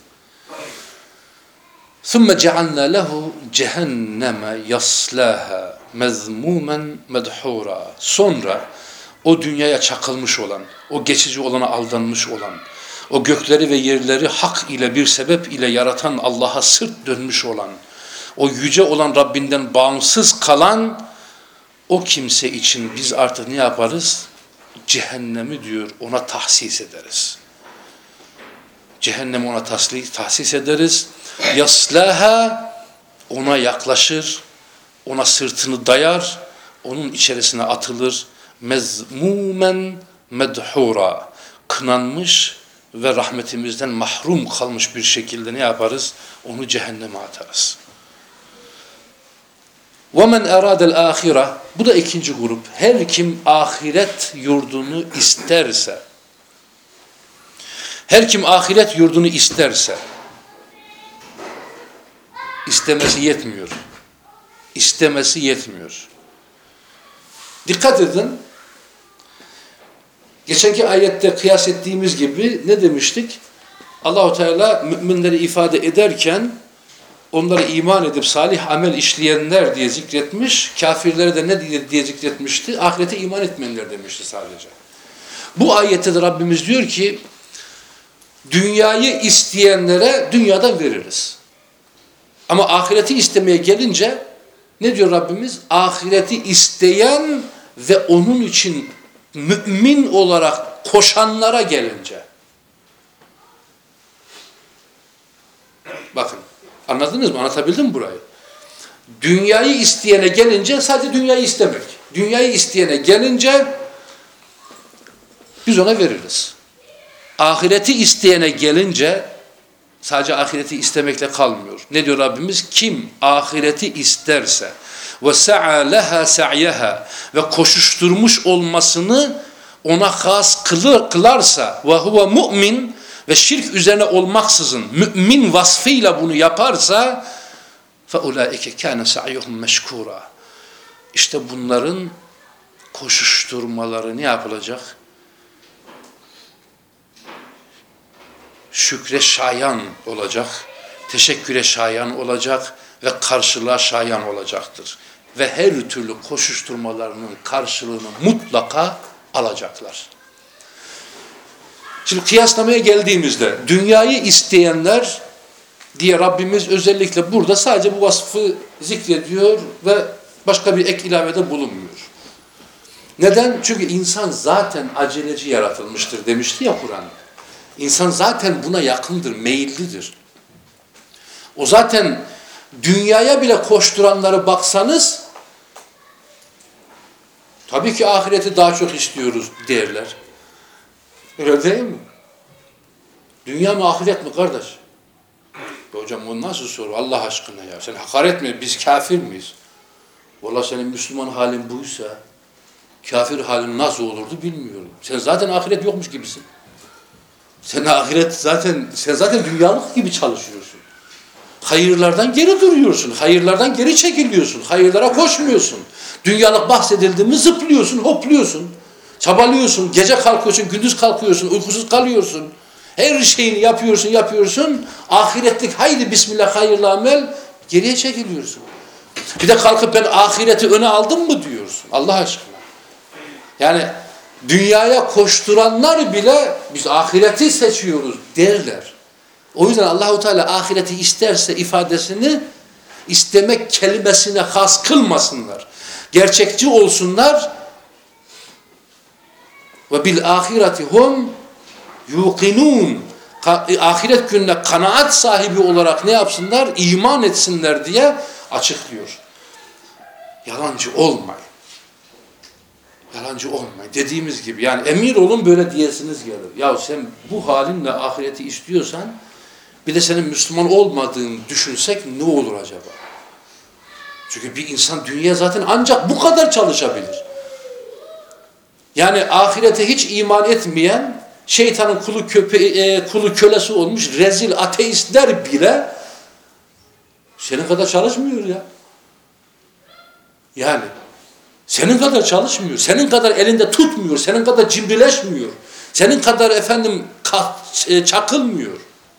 ثُمَّ جَعَلْنَا لَهُ جَهَنَّمَ يَصْلَاهَا مَذْمُومًا مَدْحُورًا. Sonra o dünyaya çakılmış olan, o geçici olana aldanmış olan, o gökleri ve yerleri hak ile bir sebep ile yaratan Allah'a sırt dönmüş olan, o yüce olan Rabbinden bağımsız kalan o kimse için biz artık ne yaparız? Cehennemi diyor ona tahsis ederiz. Cehennemi ona tahsis, tahsis ederiz. Yaslaha ona yaklaşır, ona sırtını dayar, onun içerisine atılır. Mezmumen medhura, kınanmış ve rahmetimizden mahrum kalmış bir şekilde ne yaparız? Onu cehenneme atarız. وَمَنْ اَرَادَ الْآخِرَةِ Bu da ikinci grup. Her kim ahiret yurdunu isterse, her kim ahiret yurdunu isterse, istemesi yetmiyor. İstemesi yetmiyor. Dikkat edin. Geçenki ayette kıyas ettiğimiz gibi ne demiştik? Allah-u Teala müminleri ifade ederken onları iman edip salih amel işleyenler diye zikretmiş, kafirlere de ne diye zikretmişti? Ahirete iman etmeyenler demişti sadece. Bu ayette de Rabbimiz diyor ki, dünyayı isteyenlere dünyadan veririz. Ama ahireti istemeye gelince ne diyor Rabbimiz? Ahireti isteyen ve onun için mümin olarak koşanlara gelince. Bakın, anladınız mı? Anlatabildim mi burayı? Dünyayı isteyene gelince sadece dünyayı istemek. Dünyayı isteyene gelince biz ona veririz. Ahireti isteyene gelince sadece ahireti istemekle kalmıyor. Ne diyor Rabbimiz? Kim ahireti isterse ve sa'a leha sa'yaha ve koşuşturmuş olmasını ona has kılır, kılarsa ve huve mu'min ve şirk üzerine olmaksızın mümin vasfıyla bunu yaparsa فَاُولَٰئِكَ كَانَ سَعْيُهُمْ مَشْكُورًا İşte bunların koşuşturmaları ne yapılacak? Şükre şayan olacak, teşekküre şayan olacak ve karşılığa şayan olacaktır. Ve her türlü koşuşturmalarının karşılığını mutlaka alacaklar. Şimdi kıyaslamaya geldiğimizde dünyayı isteyenler diye Rabbimiz özellikle burada sadece bu vasfı zikrediyor ve başka bir ek ilavede bulunmuyor. Neden? Çünkü insan zaten aceleci yaratılmıştır demişti ya Kur'an. İnsan zaten buna yakındır, meyillidir. O zaten dünyaya bile koşturanları baksanız tabii ki ahireti daha çok istiyoruz derler. Öyle değil mi? Dünya mı ahiret mi kardeş? Hocam o nasıl soru Allah aşkına ya? Sen hakaret mi? Biz kafir miyiz? Vallahi senin Müslüman halin buysa kafir halin nasıl olurdu bilmiyorum. Sen zaten ahiret yokmuş gibisin. Sen ahiret zaten sen zaten dünyalık gibi çalışıyorsun. Hayırlardan geri duruyorsun. Hayırlardan geri çekiliyorsun. Hayırlara koşmuyorsun. Dünyalık bahsedildi mi zıplıyorsun, hopluyorsun. Çabalıyorsun. Gece kalkıyorsun, gündüz kalkıyorsun, uykusuz kalıyorsun. Her şeyini yapıyorsun, yapıyorsun. Ahiretlik haydi bismillah hayırlı amel geriye çekiliyorsun. Bir de kalkıp ben ahireti öne aldım mı diyorsun. Allah aşkına. Yani dünyaya koşturanlar bile biz ahireti seçiyoruz derler. O yüzden Allahu Teala ahireti isterse ifadesini istemek kelimesine has kılmasınlar. Gerçekçi olsunlar. Ve bil ahireti hum yuqinun. Ahiret gününe kanaat sahibi olarak ne yapsınlar? İman etsinler diye açıklıyor. Yalancı olmayın. Yalancı olmayın. Dediğimiz gibi yani emir olun böyle diyesiniz gelir. Ya sen bu halinle ahireti istiyorsan bir de senin Müslüman olmadığını düşünsek ne olur acaba? Çünkü bir insan dünya zaten ancak bu kadar çalışabilir. Yani ahirete hiç iman etmeyen, şeytanın kulu, köpe e, kulu kölesi olmuş rezil ateistler bile senin kadar çalışmıyor ya. Yani senin kadar çalışmıyor, senin kadar elinde tutmuyor, senin kadar cimrileşmiyor, senin kadar efendim çakılmıyor.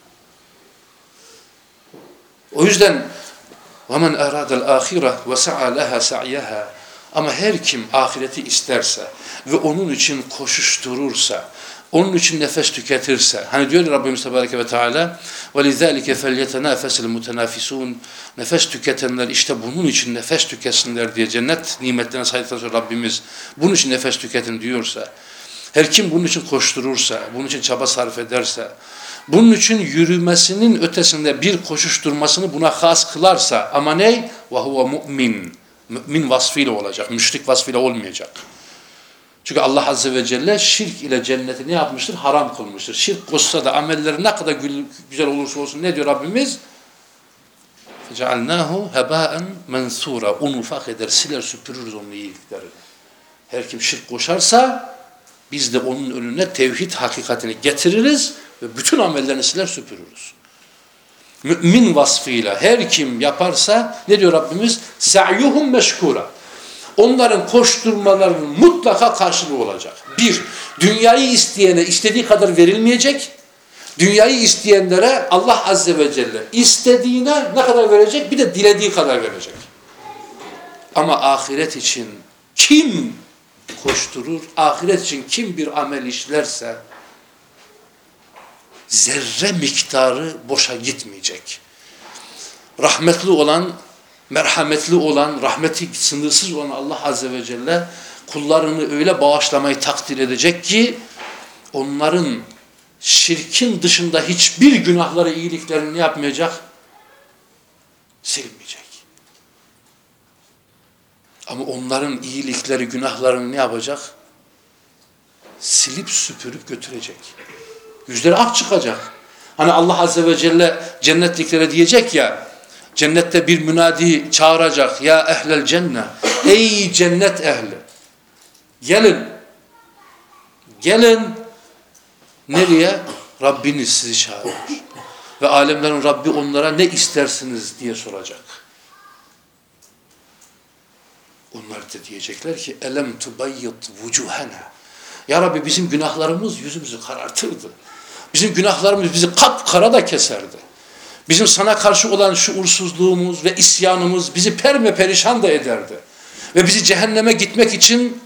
O yüzden وَمَنْ اَرَادَ الْآخِرَةِ وَسَعَى لَهَا سَعْيَهَا Ama her kim ahireti isterse ve onun için koşuşturursa, onun için nefes tüketirse, hani diyor Rabbimiz Tebareke ve Teala وَلِذَٰلِكَ فَلْيَتَنَافَسِ الْمُتَنَافِسُونَ Nefes tüketenler işte bunun için nefes tüketsinler diye cennet nimetlerine saydıktan sonra Rabbimiz bunun için nefes tüketin diyorsa, her kim bunun için koşturursa, bunun için çaba sarf ederse, bunun için yürümesinin ötesinde bir koşuşturmasını buna has kılarsa ama ne? وَهُوَ مُؤْمِنٌ Mümin vasfıyla olacak, müşrik vasfıyla olmayacak. Çünkü Allah Azze ve Celle şirk ile cenneti ne yapmıştır? Haram kılmıştır. Şirk koşsa da amelleri ne kadar güzel olursa olsun ne diyor Rabbimiz? فَجَعَلْنَاهُ هَبَاءً مَنْثُورًا. Onu ufak eder, siler süpürürüz onun iyiliklerini. Her kim şirk koşarsa biz de onun önüne tevhid hakikatini getiririz ve bütün amellerini siler süpürürüz. Mümin vasfıyla her kim yaparsa ne diyor Rabbimiz? سَعْيُهُمْ meşkura. Onların koşturmalarının mutlaka karşılığı olacak. Bir, dünyayı isteyene istediği kadar verilmeyecek. Dünyayı isteyenlere Allah Azze ve Celle istediğine ne kadar verecek? Bir de dilediği kadar verecek. Ama ahiret için kim koşturur? Ahiret için kim bir amel işlerse zerre miktarı boşa gitmeyecek. Rahmetli olan, merhametli olan, rahmeti sınırsız olan Allah Azze ve Celle kullarını öyle bağışlamayı takdir edecek ki onların şirkin dışında hiçbir günahları, iyiliklerini ne yapmayacak? Silmeyecek. Ama onların iyilikleri, günahlarını ne yapacak? Silip süpürüp götürecek. Yüzleri ak çıkacak. Hani Allah Azze ve Celle cennetliklere diyecek ya, cennette bir münadi çağıracak. Ya ehlel cennet. Ey cennet ehli. Gelin. Gelin. Nereye? Rabbiniz sizi çağırıyor. Ve alemlerin Rabbi onlara ne istersiniz diye soracak. Onlar da diyecekler ki elem tubayyit vucuhana. Ya Rabbi bizim günahlarımız yüzümüzü karartırdı. Bizim günahlarımız bizi kapkara da keserdi. Bizim sana karşı olan şuursuzluğumuz ve isyanımız bizi perme perişan da ederdi. Ve bizi cehenneme gitmek için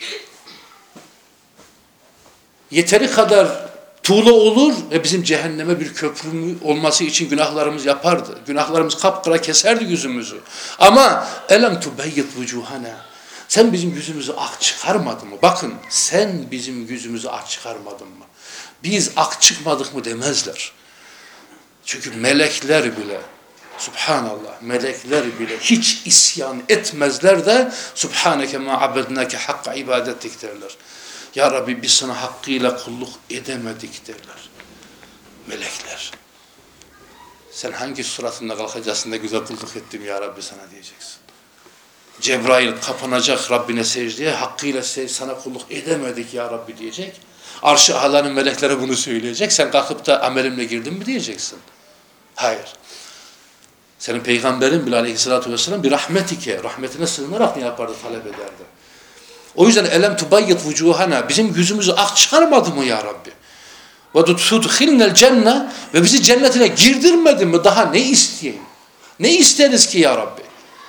yeteri kadar tuğla olur ve bizim cehenneme bir köprü olması için günahlarımız yapardı. Günahlarımız kapkara keserdi yüzümüzü. Ama elem tubayyit vucuhana. Sen bizim yüzümüzü ak çıkarmadın mı? Bakın sen bizim yüzümüzü ak çıkarmadın mı? Biz ak çıkmadık mı demezler. Çünkü melekler bile, subhanallah, melekler bile hiç isyan etmezler de subhaneke ma abednake hakka ibadettik derler. Ya Rabbi biz sana hakkıyla kulluk edemedik derler. Melekler. Sen hangi suratında kalkacaksın da güzel kulluk ettim ya Rabbi sana diyeceksin. Cebrail kapanacak Rabbine secdeye, hakkıyla sana kulluk edemedik ya Rabbi diyecek. Arş-ı Alâ'nın melekleri bunu söyleyecek. Sen kalkıp da amelimle girdin mi diyeceksin. Hayır. Senin peygamberin bile aleyhissalatü vesselam bir rahmetike, rahmetine sığınarak ne yapardı, talep ederdi. O yüzden elem tubayyit vucuhana, bizim yüzümüzü ak çıkarmadı mı ya Rabbi? Ve tudkhilnel cennet, ve bizi cennetine girdirmedin mi? Daha ne isteyeyim? Ne isteriz ki ya Rabbi?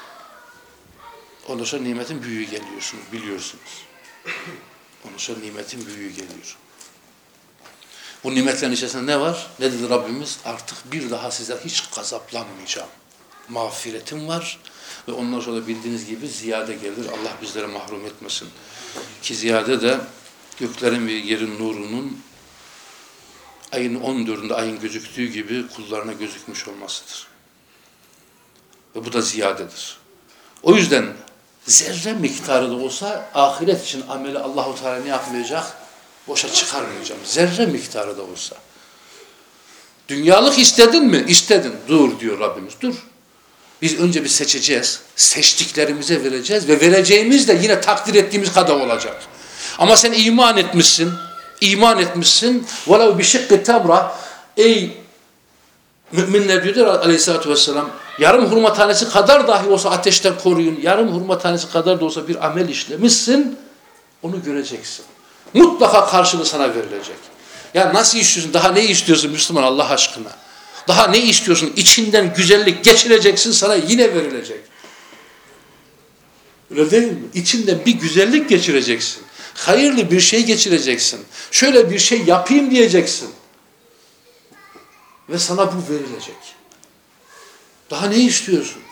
Ondan sonra nimetin büyüğü geliyorsunuz, biliyorsunuz. Ondan sonra nimetin büyüğü geliyor. Bu nimetlerin içerisinde ne var? Ne dedi Rabbimiz? Artık bir daha size hiç gazaplanmayacağım. Mağfiretim var ve ondan sonra bildiğiniz gibi ziyade gelir. Allah bizlere mahrum etmesin. Ki ziyade de göklerin ve yerin nurunun ayın on dördünde ayın gözüktüğü gibi kullarına gözükmüş olmasıdır. Ve bu da ziyadedir. O yüzden zerre miktarı da olsa ahiret için ameli Allah-u Teala ne yapmayacak? Boşa çıkarmayacağım. Zerre miktarı da olsa. Dünyalık istedin mi? İstedin. Dur diyor Rabbimiz. Dur. Biz önce bir seçeceğiz. Seçtiklerimize vereceğiz ve vereceğimiz de yine takdir ettiğimiz kadar olacak. Ama sen iman etmişsin. İman etmişsin. وَلَوْ بِشِقِّ تَبْرَ. Ey müminler diyor aleyhissalatü vesselam, yarım hurma tanesi kadar dahi olsa ateşten koruyun. Yarım hurma tanesi kadar da olsa bir amel işlemişsin. Onu göreceksin. Mutlaka karşılığı sana verilecek. Ya nasıl istiyorsun? Daha ne istiyorsun Müslüman Allah aşkına? Daha ne istiyorsun? İçinden güzellik geçireceksin, sana yine verilecek. Öyle değil mi? İçinden bir güzellik geçireceksin. Hayırlı bir şey geçireceksin. Şöyle bir şey yapayım diyeceksin. Ve sana bu verilecek. Daha ne istiyorsun?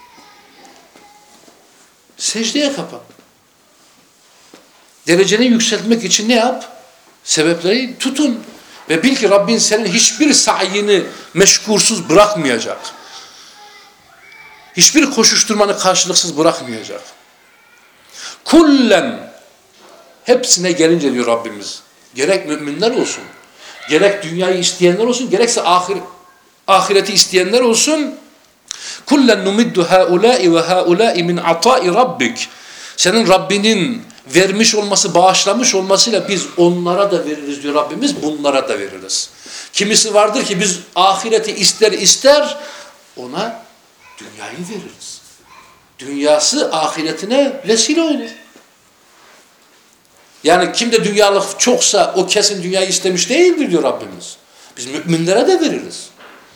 Secdeye kapan. Dereceni yükseltmek için ne yap? Sebepleri tutun. Ve bil ki Rabbin senin hiçbir sayını meşkursuz bırakmayacak. Hiçbir koşuşturmanı karşılıksız bırakmayacak. Kullen, hepsine gelince diyor Rabbimiz, gerek müminler olsun, gerek dünyayı isteyenler olsun, gerekse ahir, ahireti isteyenler olsun, kullen numiddu haulâi ve haulâi min atâi rabbik. Senin Rabbinin vermiş olması, bağışlamış olmasıyla biz onlara da veririz diyor Rabbimiz, bunlara da veririz. Kimisi vardır ki biz ahireti ister ister ona dünyayı veririz. Dünyası ahiretine vesile olur. Yani kimde dünyalık çoksa o kesin dünyayı istemiş değildir diyor Rabbimiz. Biz müminlere de veririz.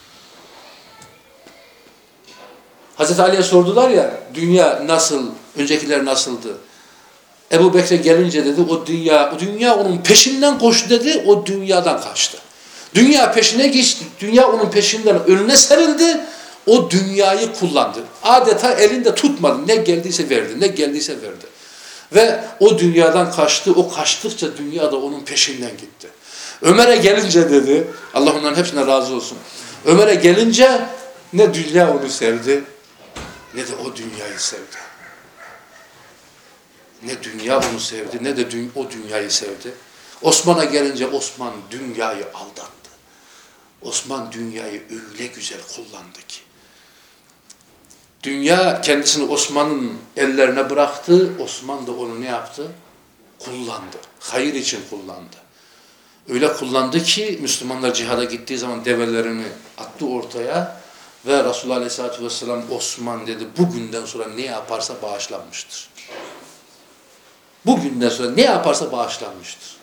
Hazreti Ali'ye sordular ya, dünya nasıl, öncekiler nasıldı? Ebu Bekir'e gelince dedi, o dünya, o dünya onun peşinden koştu dedi, o dünyadan kaçtı. Dünya peşine geçti, dünya onun peşinden önüne serildi, o dünyayı kullandı. Adeta elinde tutmadı, ne geldiyse verdi, ne geldiyse verdi. Ve o dünyadan kaçtı, o kaçtıkça dünya da onun peşinden gitti. Ömer'e gelince dedi, Allah onların hepsine razı olsun. Ömer'e gelince ne dünya onu sevdi, ne de o dünyayı sevdi. Ne dünya onu sevdi, ne de dü o dünyayı sevdi. Osman'a gelince Osman dünyayı aldattı. Osman dünyayı öyle güzel kullandı ki. Dünya kendisini Osman'ın ellerine bıraktı. Osman da onu ne yaptı? Kullandı. Hayır için kullandı. Öyle kullandı ki Müslümanlar cihada gittiği zaman develerini attı ortaya ve Resulullah Aleyhisselatü Vesselam Osman dedi bugünden sonra ne yaparsa bağışlanmıştır. Bugünden sonra ne yaparsa bağışlanmıştır.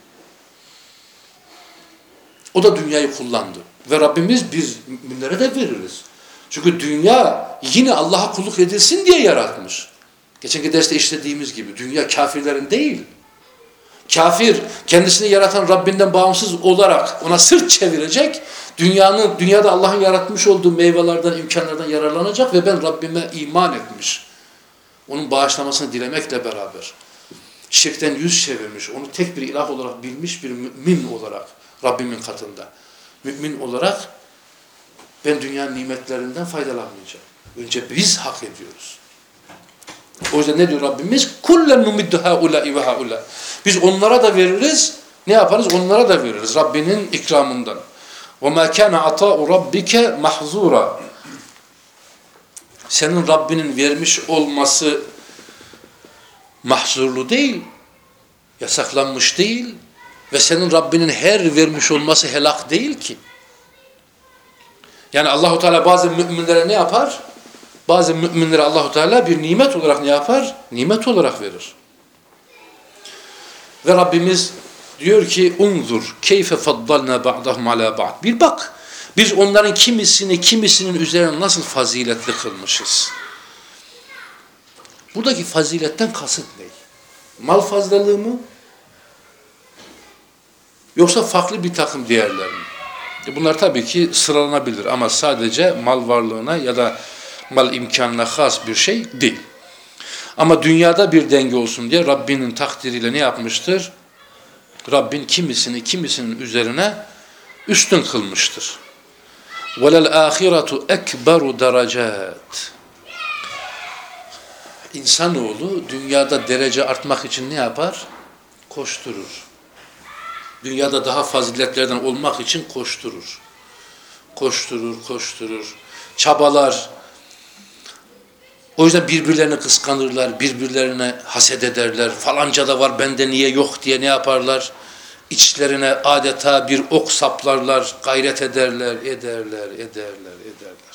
O da dünyayı kullandı. Ve Rabbimiz biz müminlere de veririz. Çünkü dünya yine Allah'a kulluk edilsin diye yaratmış. Geçenki derste işlediğimiz gibi dünya kafirlerin değil. Kafir kendisini yaratan Rabbinden bağımsız olarak ona sırt çevirecek. Dünyanın, dünyada Allah'ın yaratmış olduğu meyvelerden, imkanlardan yararlanacak ve ben Rabbime iman etmiş. Onun bağışlamasını dilemekle beraber. Şirkten yüz çevirmiş, onu tek bir ilah olarak bilmiş bir mümin olarak Rabbimin katında. Mümin olarak ben dünyanın nimetlerinden faydalanmayacağım. Önce biz hak ediyoruz. O yüzden ne diyor Rabbimiz? Kullen numiddu haulâi ve haulâ. Biz onlara da veririz. Ne yaparız? Onlara da veririz. Rabbinin ikramından. وَمَا كَانَ عَطَاءُ رَبِّكَ مَحْظُورًا. Senin Rabbinin vermiş olması mahzurlu değil, yasaklanmış değil ve senin Rabbinin her vermiş olması helak değil ki. Yani Allahu Teala bazı müminlere ne yapar? Bazı müminlere Allahu Teala bir nimet olarak ne yapar? Nimet olarak verir. Ve Rabbimiz diyor ki: "Unzur keyfe faddalna ba'dahum ala ba'd." Bir bak. Biz onların kimisini kimisinin üzerine nasıl faziletli kılmışız. Buradaki faziletten kasıt ne? Mal fazlalığı mı? Yoksa farklı bir takım değerler mi? Bunlar tabii ki sıralanabilir ama sadece mal varlığına ya da mal imkanına has bir şey değil. Ama dünyada bir denge olsun diye Rabbinin takdiriyle ne yapmıştır? Rabbin kimisini kimisinin üzerine üstün kılmıştır. وَلَلْآخِرَةُ اَكْبَرُ دَرَجَاتٍ. İnsanoğlu dünyada derece artmak için ne yapar? Koşturur. Dünyada daha faziletlerden olmak için koşturur. Koşturur, koşturur. Çabalar. O yüzden birbirlerini kıskanırlar, birbirlerine haset ederler. Falanca da var, bende niye yok diye ne yaparlar? İçlerine adeta bir ok saplarlar, gayret ederler, ederler, ederler, ederler.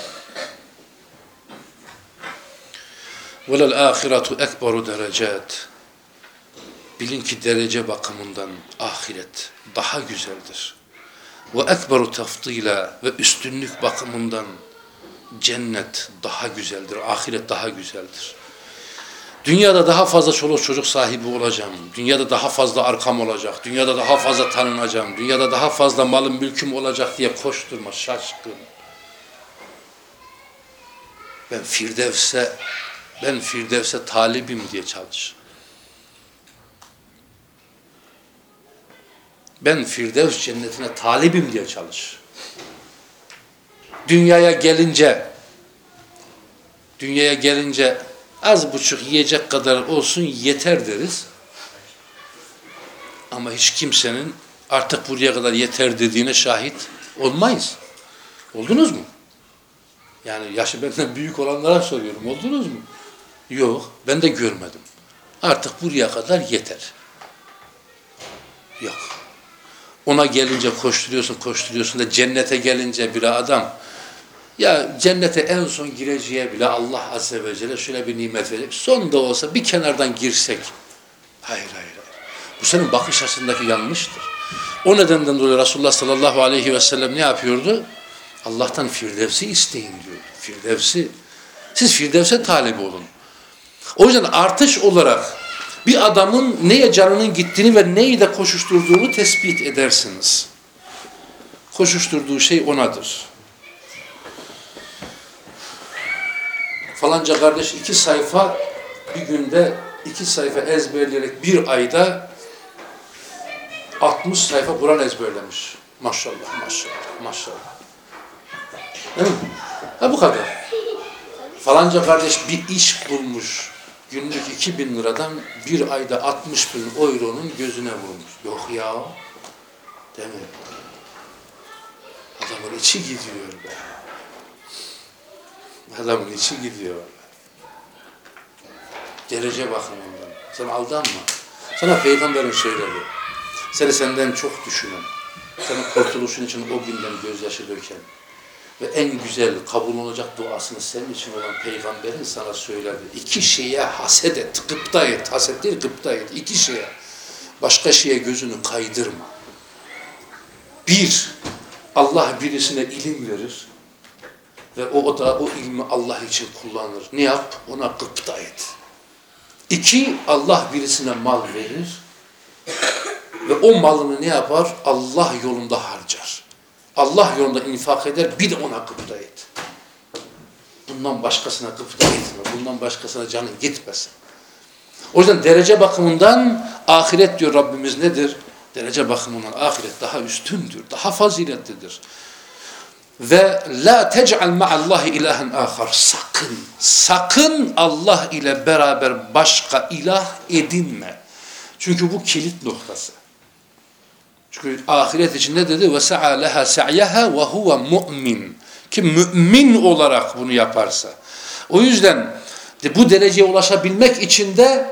وَلَلْآخِرَةُ اَكْبَرُ دَرَجَاتٍ. Bilin ki derece bakımından ahiret daha güzeldir. وَاَكْبَرُ تَفْضِيلًا. Ve üstünlük bakımından cennet daha güzeldir, ahiret daha güzeldir. Dünyada daha fazla çoluk çocuk sahibi olacağım, dünyada daha fazla arkam olacak, dünyada daha fazla tanınacağım, dünyada daha fazla malım mülküm olacak diye koşturma, şaşkın. Ben Firdevs'e, ben Firdevs'e talibim diye çalış. Ben Firdevs cennetine talibim diye çalış. Dünyaya gelince, dünyaya gelince az buçuk yiyecek kadar olsun yeter deriz. Ama hiç kimsenin artık buraya kadar yeter dediğine şahit olmayız. Oldunuz mu? Yani yaşı benden büyük olanlara soruyorum. Oldunuz mu? Yok. Ben de görmedim. Artık buraya kadar yeter. Yok. Ona gelince koşturuyorsun, koşturuyorsun da cennete gelince bile adam, ya cennete en son gireceğe bile Allah Azze ve Celle şöyle bir nimet verecek. Son da olsa bir kenardan girsek. Hayır, hayır, hayır. Bu senin bakış açısındaki yanlıştır. O nedenden dolayı Resulullah sallallahu aleyhi ve sellem ne yapıyordu? Allah'tan Firdevs'i isteyin diyordu. Firdevs'i. Siz Firdevs'e talip olun. O yüzden artış olarak bir adamın neye canının gittiğini ve neyi de koşuşturduğunu tespit edersiniz. Koşuşturduğu şey onadır. Falanca kardeş iki sayfa bir günde iki sayfa ezberleyerek bir ayda altmış sayfa Kur'an ezberlemiş. Maşallah, maşallah, maşallah. Değil mi? Ha bu kadar. Falanca kardeş bir iş bulmuş. Günlük iki bin liradan bir ayda altmış bin euronun gözüne vurmuş. Yok ya. Değil mi? Adamın içi gidiyor be. Adamın içi gidiyor. Derece bakımından. Sen aldanma. Sana Peygamberin söyledi. Seni senden çok düşünen, senin kurtuluşun için o günden gözyaşı döken ve en güzel kabul olacak duasını senin için olan Peygamberin sana söyledi. İki şeye haset et, gıpta et. Haset değil, gıpta et. İki şeye. Başka şeye gözünü kaydırma. Bir, Allah birisine ilim verir ve o, o da o ilmi Allah için kullanır. Ne yap? Ona gıpta et. İki, Allah birisine mal verir ve o malını ne yapar? Allah yolunda harcar. Allah yolunda infak eder, bir de ona gıpta et. Bundan başkasına gıpta etme. Bundan başkasına canın gitmesin. O yüzden derece bakımından ahiret diyor Rabbimiz nedir? Derece bakımından ahiret daha üstündür, daha faziletlidir. Ve la tec'al ma'allahi ilahen ahar. Sakın, sakın Allah ile beraber başka ilah edinme. Çünkü bu kilit noktası. Çünkü ahiret için ne dedi? Ve sa'a leha sa'yaha ve huve mu'min. Ki mümin olarak bunu yaparsa. O yüzden de bu dereceye ulaşabilmek için de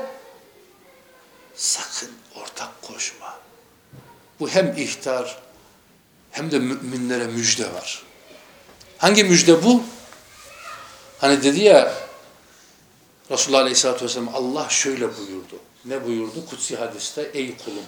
sakın ortak koşma. Bu hem ihtar hem de müminlere müjde var. Hangi müjde bu? Hani dedi ya Resulullah Aleyhisselatü Vesselam Allah şöyle buyurdu. Ne buyurdu? Kutsi hadiste ey kulum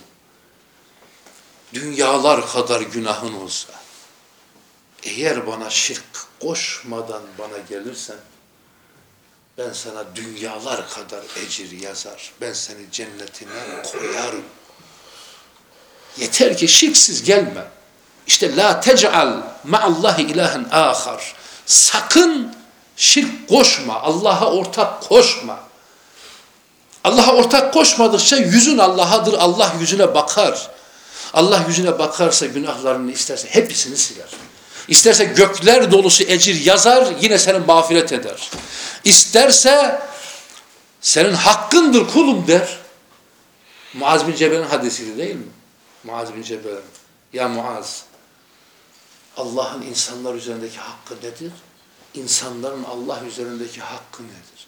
dünyalar kadar günahın olsa eğer bana şirk koşmadan bana gelirsen ben sana dünyalar kadar ecir yazar. Ben seni cennetine koyarım. Yeter ki şirksiz gelme. İşte la tec'al ma'allahi ilahen ahar. Sakın şirk koşma. Allah'a ortak koşma. Allah'a ortak koşmadıkça yüzün Allah'adır. Allah yüzüne bakar. Allah yüzüne bakarsa günahlarını isterse hepsini siler. İsterse gökler dolusu ecir yazar, yine seni mağfiret eder. İsterse senin hakkındır kulum der. Muaz bin Cebel'in hadisiydi değil mi? Muaz bin Cebel'in. Ya Muaz, Allah'ın insanlar üzerindeki hakkı nedir? İnsanların Allah üzerindeki hakkı nedir?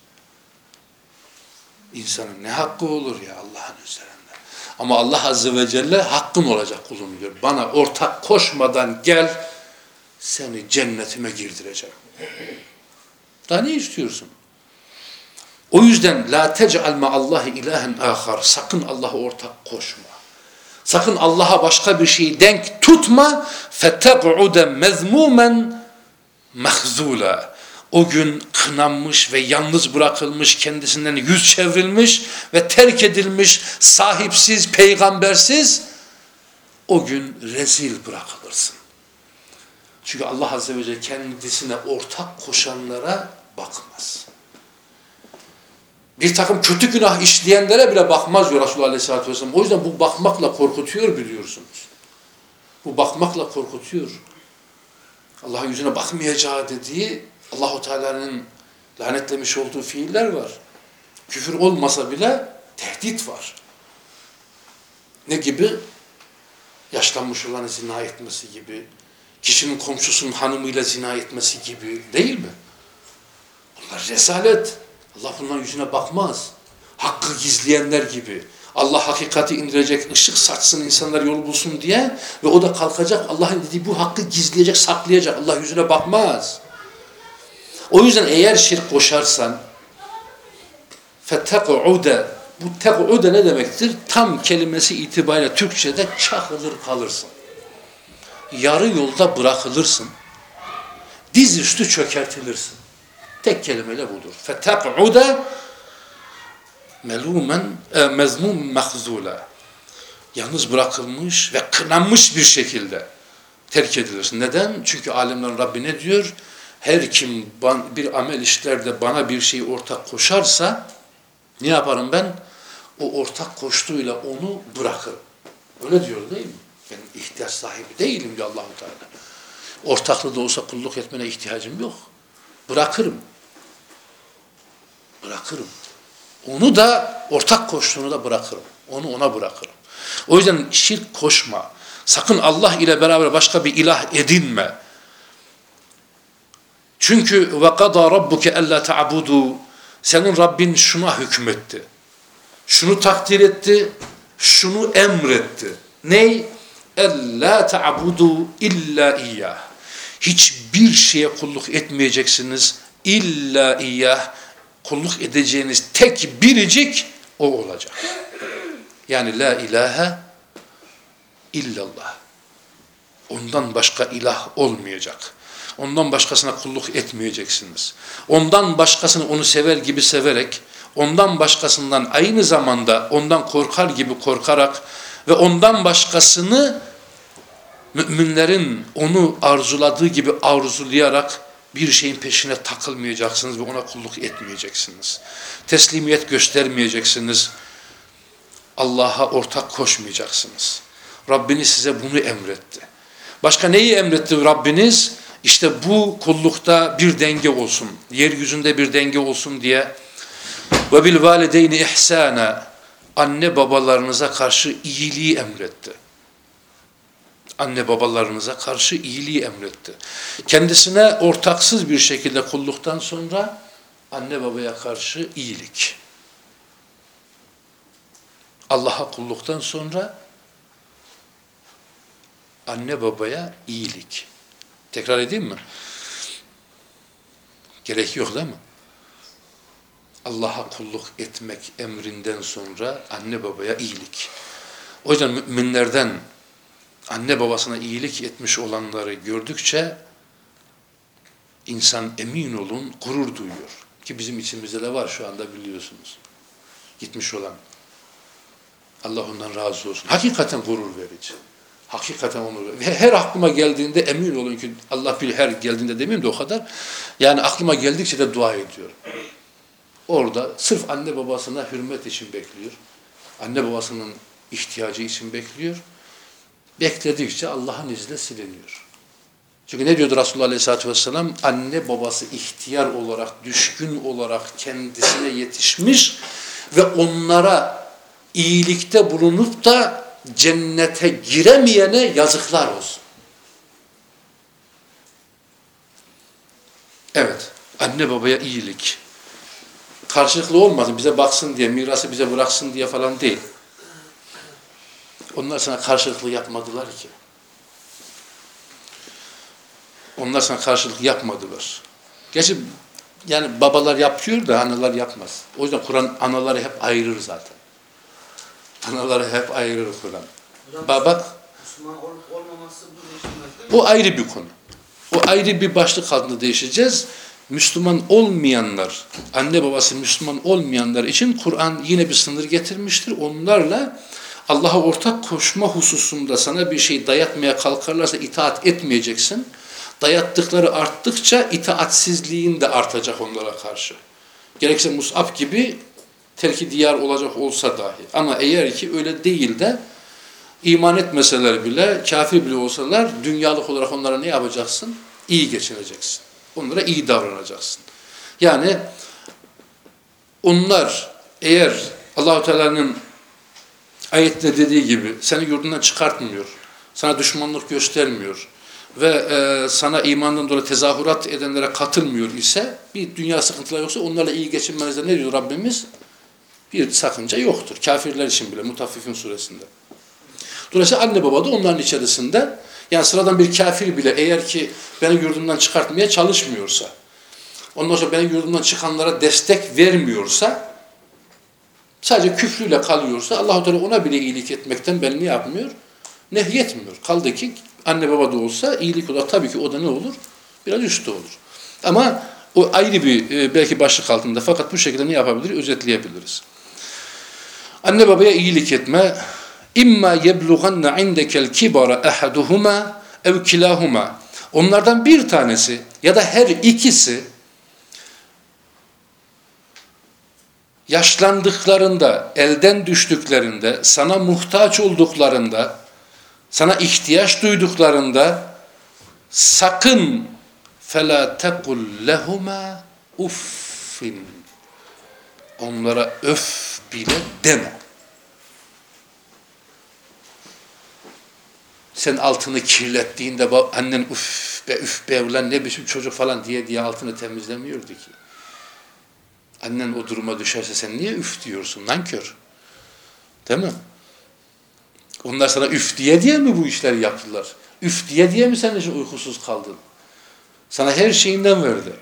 İnsanın ne hakkı olur ya Allah'ın üzerinde? Ama Allah Azze ve Celle hakkın olacak kulum diyor. Bana ortak koşmadan gel, seni cennetime girdireceğim. Daha ne istiyorsun? O yüzden la tec'al ma'allahi ilahen ahar. Sakın Allah'a ortak koşma. Sakın Allah'a başka bir şeyi denk tutma. فَتَقْعُدَ مَذْمُومًا مَخْزُولًا. O gün kınanmış ve yalnız bırakılmış, kendisinden yüz çevrilmiş ve terk edilmiş, sahipsiz, peygambersiz, o gün rezil bırakılırsın. Çünkü Allah Azze ve Celle kendisine ortak koşanlara bakmaz. Bir takım kötü günah işleyenlere bile bakmaz diyor Resulullah Aleyhisselatü Vesselam. O yüzden bu bakmakla korkutuyor biliyorsunuz. Bu bakmakla korkutuyor. Allah'ın yüzüne bakmayacağı dediği Allah-u Teala'nın lanetlemiş olduğu fiiller var. Küfür olmasa bile tehdit var. Ne gibi? Yaşlanmış olanı zina etmesi gibi, kişinin komşusunun hanımıyla zina etmesi gibi değil mi? Bunlar rezalet. Allah bunların yüzüne bakmaz. Hakkı gizleyenler gibi. Allah hakikati indirecek, ışık saçsın, insanlar yol bulsun diye ve o da kalkacak, Allah'ın dediği bu hakkı gizleyecek, saklayacak. Allah yüzüne bakmaz. O yüzden eğer şirk koşarsan فَتَقْعُدَ bu tek'ude ne demektir? Tam kelimesi itibariyle Türkçe'de çakılır kalırsın. Yarı yolda bırakılırsın. Dizüstü çökertilirsin. Tek kelimeyle budur. فَتَقْعُدَ melumen e, mezmum mehzula. Yalnız bırakılmış ve kınanmış bir şekilde terk edilirsin. Neden? Çünkü alemlerin Rabbi ne diyor? Her kim bir amel işler de bana bir şeyi ortak koşarsa ne yaparım ben? O ortak koştuğuyla onu bırakırım. Öyle diyor değil mi? Ben ihtiyaç sahibi değilim diyor Allah-u Teala. Ortaklı da olsa kulluk etmene ihtiyacım yok. Bırakırım. Bırakırım. Onu da ortak koştuğunu da bırakırım. Onu ona bırakırım. O yüzden şirk koşma. Sakın Allah ile beraber başka bir ilah edinme. Çünkü ve qada rabbuke alla ta'budu. Senin Rabbin şuna hükmetti. Şunu takdir etti, şunu emretti. Ney? Ella ta'budu illa iyyah. Hiçbir şeye kulluk etmeyeceksiniz. İlla iyyah. Kulluk edeceğiniz tek biricik o olacak. Yani la ilahe illallah. Ondan başka ilah olmayacak. Ondan başkasına kulluk etmeyeceksiniz. Ondan başkasını onu sever gibi severek, ondan başkasından aynı zamanda ondan korkar gibi korkarak ve ondan başkasını müminlerin onu arzuladığı gibi arzulayarak bir şeyin peşine takılmayacaksınız ve ona kulluk etmeyeceksiniz. Teslimiyet göstermeyeceksiniz. Allah'a ortak koşmayacaksınız. Rabbiniz size bunu emretti. Başka neyi emretti Rabbiniz? İşte bu kullukta bir denge olsun, yeryüzünde bir denge olsun diye ve bil valideyni ihsana, anne babalarınıza karşı iyiliği emretti. Anne babalarınıza karşı iyiliği emretti. Kendisine ortaksız bir şekilde kulluktan sonra anne babaya karşı iyilik. Allah'a kulluktan sonra anne babaya iyilik. Tekrar edeyim mi? Gerek yok değil mi? Allah'a kulluk etmek emrinden sonra anne babaya iyilik. O yüzden müminlerden anne babasına iyilik etmiş olanları gördükçe insan emin olun gurur duyuyor. Ki bizim içimizde de var şu anda biliyorsunuz. Gitmiş olan. Allah ondan razı olsun. Hakikaten gurur verici. Hakikaten onu ve her aklıma geldiğinde emin olun ki Allah bilir her geldiğinde demeyeyim de o kadar. Yani aklıma geldikçe de dua ediyorum. Orada sırf anne babasına hürmet için bekliyor. Anne babasının ihtiyacı için bekliyor. Bekledikçe Allah'ın izniyle siliniyor. Çünkü ne diyordu Resulullah Aleyhisselatü Vesselam? Anne babası ihtiyar olarak, düşkün olarak kendisine yetişmiş ve onlara iyilikte bulunup da cennete giremeyene yazıklar olsun. Evet, anne babaya iyilik. Karşılıklı olmasın, bize baksın diye, mirası bize bıraksın diye falan değil. Onlar sana karşılıklı yapmadılar ki. Onlar sana karşılık yapmadılar. Gerçi yani babalar yapıyor da analar yapmaz. O yüzden Kur'an anaları hep ayırır zaten. Anaları hep ayırır Kur'an. Baba, Müslüman olup olmaması bu değişmez. o ayrı bir konu. O ayrı bir başlık altında değişeceğiz. Müslüman olmayanlar, anne babası Müslüman olmayanlar için Kur'an yine bir sınır getirmiştir. Onlarla Allah'a ortak koşma hususunda sana bir şey dayatmaya kalkarlarsa itaat etmeyeceksin. Dayattıkları arttıkça itaatsizliğin de artacak onlara karşı. Gerekse Mus'ab gibi terk-i diyar olacak olsa dahi. Ama eğer ki öyle değil de iman etmeseler bile, kafir bile olsalar dünyalık olarak onlara ne yapacaksın? İyi geçineceksin. Onlara iyi davranacaksın. Yani onlar eğer Allah-u Teala'nın ayette dediği gibi seni yurdundan çıkartmıyor, sana düşmanlık göstermiyor ve e, sana imandan dolayı tezahürat edenlere katılmıyor ise, bir dünya sıkıntıları yoksa onlarla iyi geçinmenizde ne diyor Rabbimiz? Bir sakınca yoktur. Kafirler için bile Mutaffifin suresinde. Dolayısıyla anne baba da onların içerisinde, yani sıradan bir kafir bile eğer ki beni yurdumdan çıkartmaya çalışmıyorsa, ondan sonra beni yurdumdan çıkanlara destek vermiyorsa, sadece küfrüyle kalıyorsa Allah-u Teala ona bile iyilik etmekten beni ne yapmıyor? Nehyetmiyor. Kaldı ki anne baba da olsa iyilik olarak tabii ki o da ne olur? Biraz üstü olur. Ama o ayrı bir belki başlık altında, fakat bu şekilde ne yapabiliriz? Özetleyebiliriz. Anne babaya iyilik etme. İmma yeblughanna indekel kibara ahaduhuma ev kilahuma. Onlardan bir tanesi ya da her ikisi yaşlandıklarında, elden düştüklerinde, sana muhtaç olduklarında, sana ihtiyaç duyduklarında sakın فَلَا تَقُلْ لَهُمَا uffin. Onlara öf bile deme. Sen altını kirlettiğinde annen üf be üf be ulan ne biçim çocuk falan diye diye altını temizlemiyordu ki. Annen o duruma düşerse sen niye üf diyorsun nankör? Değil mi? Onlar sana üf diye diye mi bu işleri yaptılar? Üf diye diye mi sen için uykusuz kaldın? Sana her şeyinden verdi.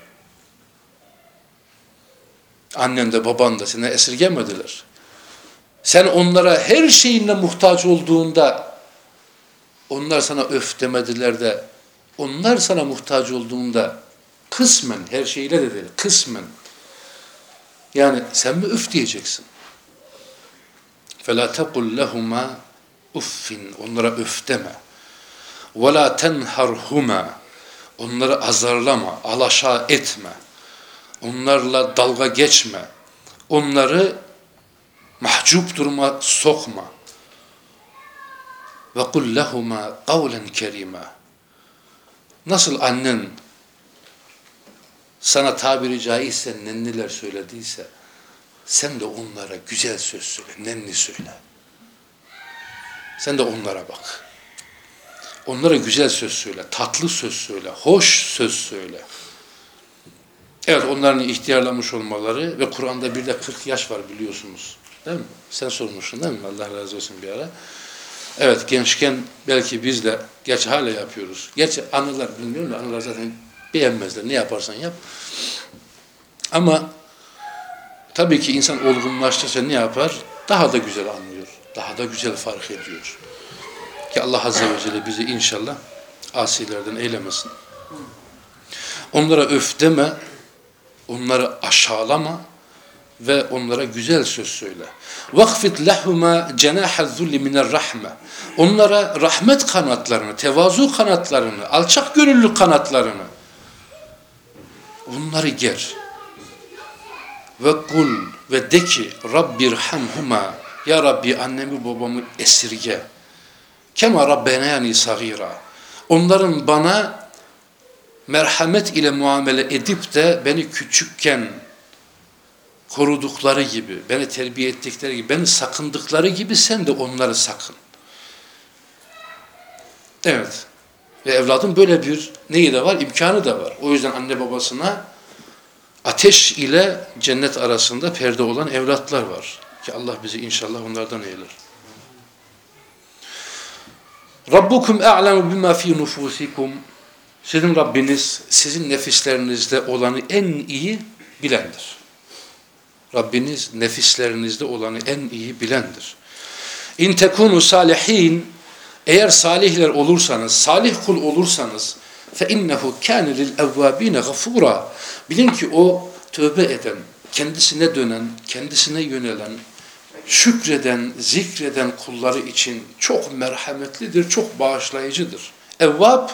Annen de baban da seni esirgemediler. Sen onlara her şeyinle muhtaç olduğunda onlar sana öf demediler de, onlar sana muhtaç olduğunda kısmen, her şeyle de değil, kısmen. Yani sen mi üf diyeceksin? فَلَا تَقُلْ لَهُمَا uffin. Onlara öf deme. وَلَا تَنْهَرْهُمَا. Onları azarlama, alaşağı etme. Onlarla dalga geçme. Onları mahcup duruma sokma. وَقُلْ لَهُمَا قَوْلًا كَرِيمًا. Nasıl annen sana tabiri caizse nenniler söylediyse, sen de onlara güzel söz söyle, nenni söyle. Sen de onlara bak. Onlara güzel söz söyle, tatlı söz söyle, hoş söz söyle. Evet, onların ihtiyarlamış olmaları ve Kur'an'da bir de kırk yaş var biliyorsunuz. Değil mi? Sen sormuşsun değil mi? Allah razı olsun bir ara. Evet, gençken belki biz de, gerçi hala yapıyoruz. Gerçi anılar, bilmiyorum da anılar zaten beğenmezler. Ne yaparsan yap. Ama tabii ki insan olgunlaştıkça ne yapar? Daha da güzel anlıyor. Daha da güzel fark ediyor. Ki Allah Azze ve Celle bizi inşallah asilerden eylemesin. Onlara öf deme, onları aşağılama ve onlara güzel söz söyle. وَخْفِتْ لَهُمَا جَنَاحَ الذُّلِّ مِنَ الرَّحْمَةِ. Onlara rahmet kanatlarını, tevazu kanatlarını, alçak gönüllü kanatlarını, onları ger. Ve kul ve de ki Rabbirhamhuma, ya Rabbi annemi babamı esirge. Kema rabbenani sagira. Onların bana merhamet ile muamele edip de beni küçükken korudukları gibi, beni terbiye ettikleri gibi, beni sakındıkları gibi sen de onları sakın. Evet. Ve evladın böyle bir neyi de var? İmkanı da var. O yüzden anne babasına ateş ile cennet arasında perde olan evlatlar var. Ki Allah bizi inşallah onlardan eyler. Rabbukum a'lemu bima fi nufusikum. Sizin Rabbiniz sizin nefislerinizde olanı en iyi bilendir. Rabbiniz nefislerinizde olanı en iyi bilendir. İn tekunu salihin, eğer salihler olursanız, salih kul olursanız, fe innehu kâne lil evvâbîne gafûrâ. Bilin ki o tövbe eden, kendisine dönen, kendisine yönelen, şükreden, zikreden kulları için çok merhametlidir, çok bağışlayıcıdır. Evvab,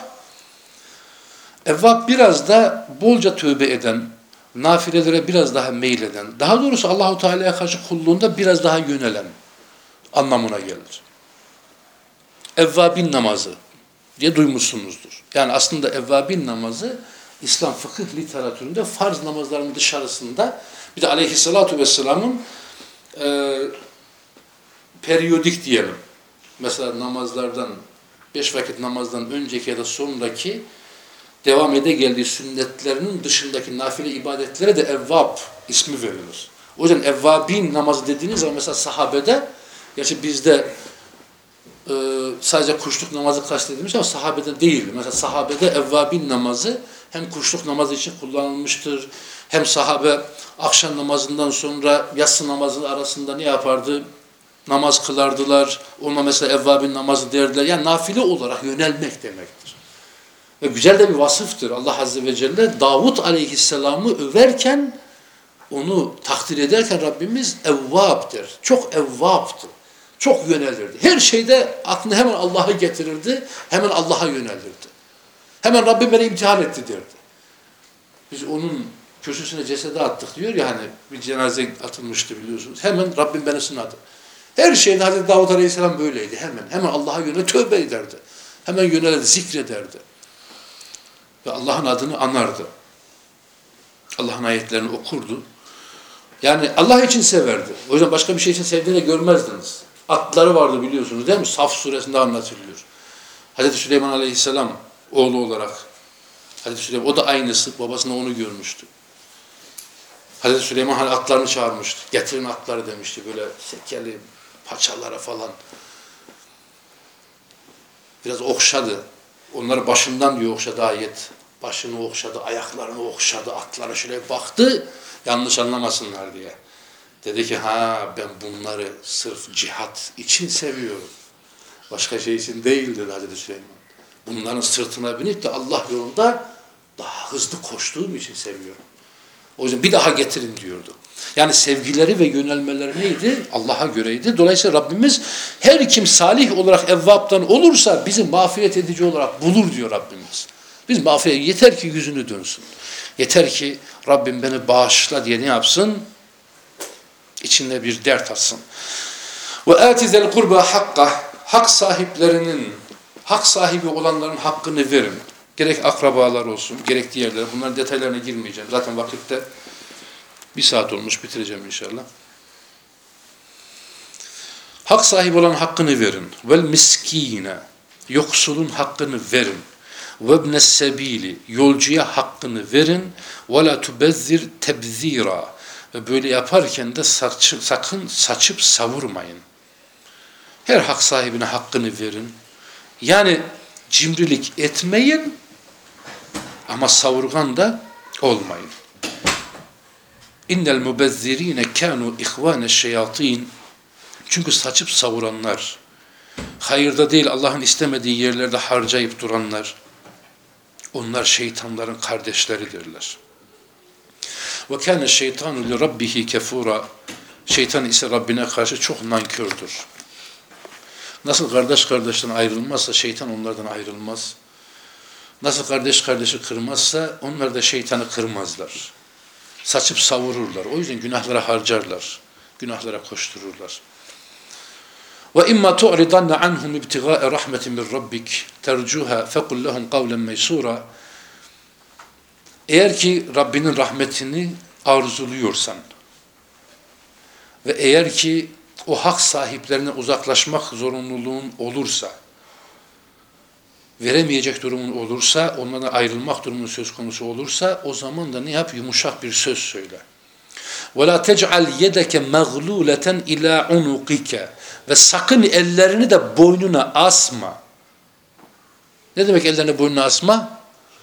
Evvab biraz da bolca tövbe eden, nafilelere biraz daha meyleden, daha doğrusu Allahu Teala'ya karşı kulluğunda biraz daha yönelen anlamına gelir. Evvabin namazı diye duymuşsunuzdur. Yani aslında evvabin namazı İslam fıkıh literatüründe farz namazların dışarısında bir de aleyhissalatu vesselamın e, periyodik diyelim. Mesela namazlardan, beş vakit namazdan önceki ya da sonraki devam ede geldiği sünnetlerinin dışındaki nafile ibadetlere de evvab ismi verilir. O yüzden evvabin namazı dediğiniz zaman mesela sahabede, gerçi bizde e, sadece kuşluk namazı kastedilmiş ama sahabede değil. Mesela sahabede evvabin namazı hem kuşluk namazı için kullanılmıştır, hem sahabe akşam namazından sonra yatsı namazı arasında ne yapardı? Namaz kılardılar. Ona mesela evvabin namazı derdiler. Yani nafile olarak yönelmek demektir. Ve güzel de bir vasıftır. Allah Azze ve Celle Davud Aleyhisselam'ı överken, onu takdir ederken Rabbimiz evvabdır. Çok evvaptı. Çok yönelirdi. Her şeyde aklını hemen Allah'a getirirdi. Hemen Allah'a yönelirdi. Hemen Rabbim beni imtihan etti derdi. Biz onun köşesine cesedi attık diyor ya, hani bir cenaze atılmıştı biliyorsunuz. Hemen Rabbim beni sınadı. Her şeyde Hazreti Davud Aleyhisselam böyleydi. Hemen hemen Allah'a yönel tövbe ederdi. Hemen yönelirdi, zikrederdi. Ve Allah'ın adını anardı. Allah'ın ayetlerini okurdu. Yani Allah için severdi. O yüzden başka bir şey için sevdiğini görmezdiniz. Atları vardı biliyorsunuz değil mi? Saf suresinde anlatılıyor. Hazreti Süleyman Aleyhisselam oğlu olarak, Hazreti Süleyman, o da aynısı, babasına onu görmüştü. Hazreti Süleyman hani atlarını çağırmıştı. Getirin atları demişti, böyle sekeli paçalara falan. Biraz okşadı. Onları başından diyor okşadı ayet. Başını okşadı, ayaklarını okşadı, atlara şöyle baktı, yanlış anlamasınlar diye. Dedi ki ha ben bunları sırf cihat için seviyorum. Başka şey için değil dedi Hazreti Süleyman. Bunların sırtına binip de Allah yolunda daha hızlı koştuğum için seviyorum. O yüzden bir daha getirin diyordu. Yani sevgileri ve yönelmeleri neydi? Allah'a göreydi. Dolayısıyla Rabbimiz her kim salih olarak evvaptan olursa bizi mağfiret edici olarak bulur diyor Rabbimiz. Biz mağfiret, yeter ki yüzünü dönsün. Yeter ki Rabbim beni bağışla diye ne yapsın? İçinde bir dert atsın. Ve atizel kurba hakka, hak sahiplerinin, hak sahibi olanların hakkını verin. Gerek akrabalar olsun, gerek diğerleri. Bunların detaylarına girmeyeceğim. Zaten vakitte bir saat olmuş, bitireceğim inşallah. Hak sahibi olan hakkını verin. Vel miskine, yoksulun hakkını verin. Ve ibnes sebili, yolcuya hakkını verin. Ve la tubezzir tebzira. Ve böyle yaparken de saçı, sakın saçıp savurmayın. Her hak sahibine hakkını verin. Yani cimrilik etmeyin ama savurgan da olmayın. İnnel mubezzirine kanu ihvane şeyatin. Çünkü saçıp savuranlar, hayırda değil Allah'ın istemediği yerlerde harcayıp duranlar, onlar şeytanların kardeşleridirler. Ve kâne şeytanu li rabbihi kefura. Şeytan ise Rabbine karşı çok nankördür. Nasıl kardeş kardeşten ayrılmazsa şeytan onlardan ayrılmaz. Nasıl kardeş kardeşi kırmazsa onlar da şeytanı kırmazlar. Saçıp savururlar. O yüzden günahlara harcarlar. Günahlara koştururlar. Ve imma tu'ridanna anhum ibtigâe rahmetin min rabbik tercuha fekul lehum kavlen meysura. Eğer ki Rabbinin rahmetini arzuluyorsan ve eğer ki o hak sahiplerine uzaklaşmak zorunluluğun olursa, veremeyecek durumun olursa, onlardan ayrılmak durumunun söz konusu olursa, o zaman da ne yap? Yumuşak bir söz söyle. وَلَا تَجْعَلْ يَدَكَ مَغْلُولَةً اِلَى عُنُقِكَ. Ve sakın ellerini de boynuna asma. Ne demek ellerini boynuna asma?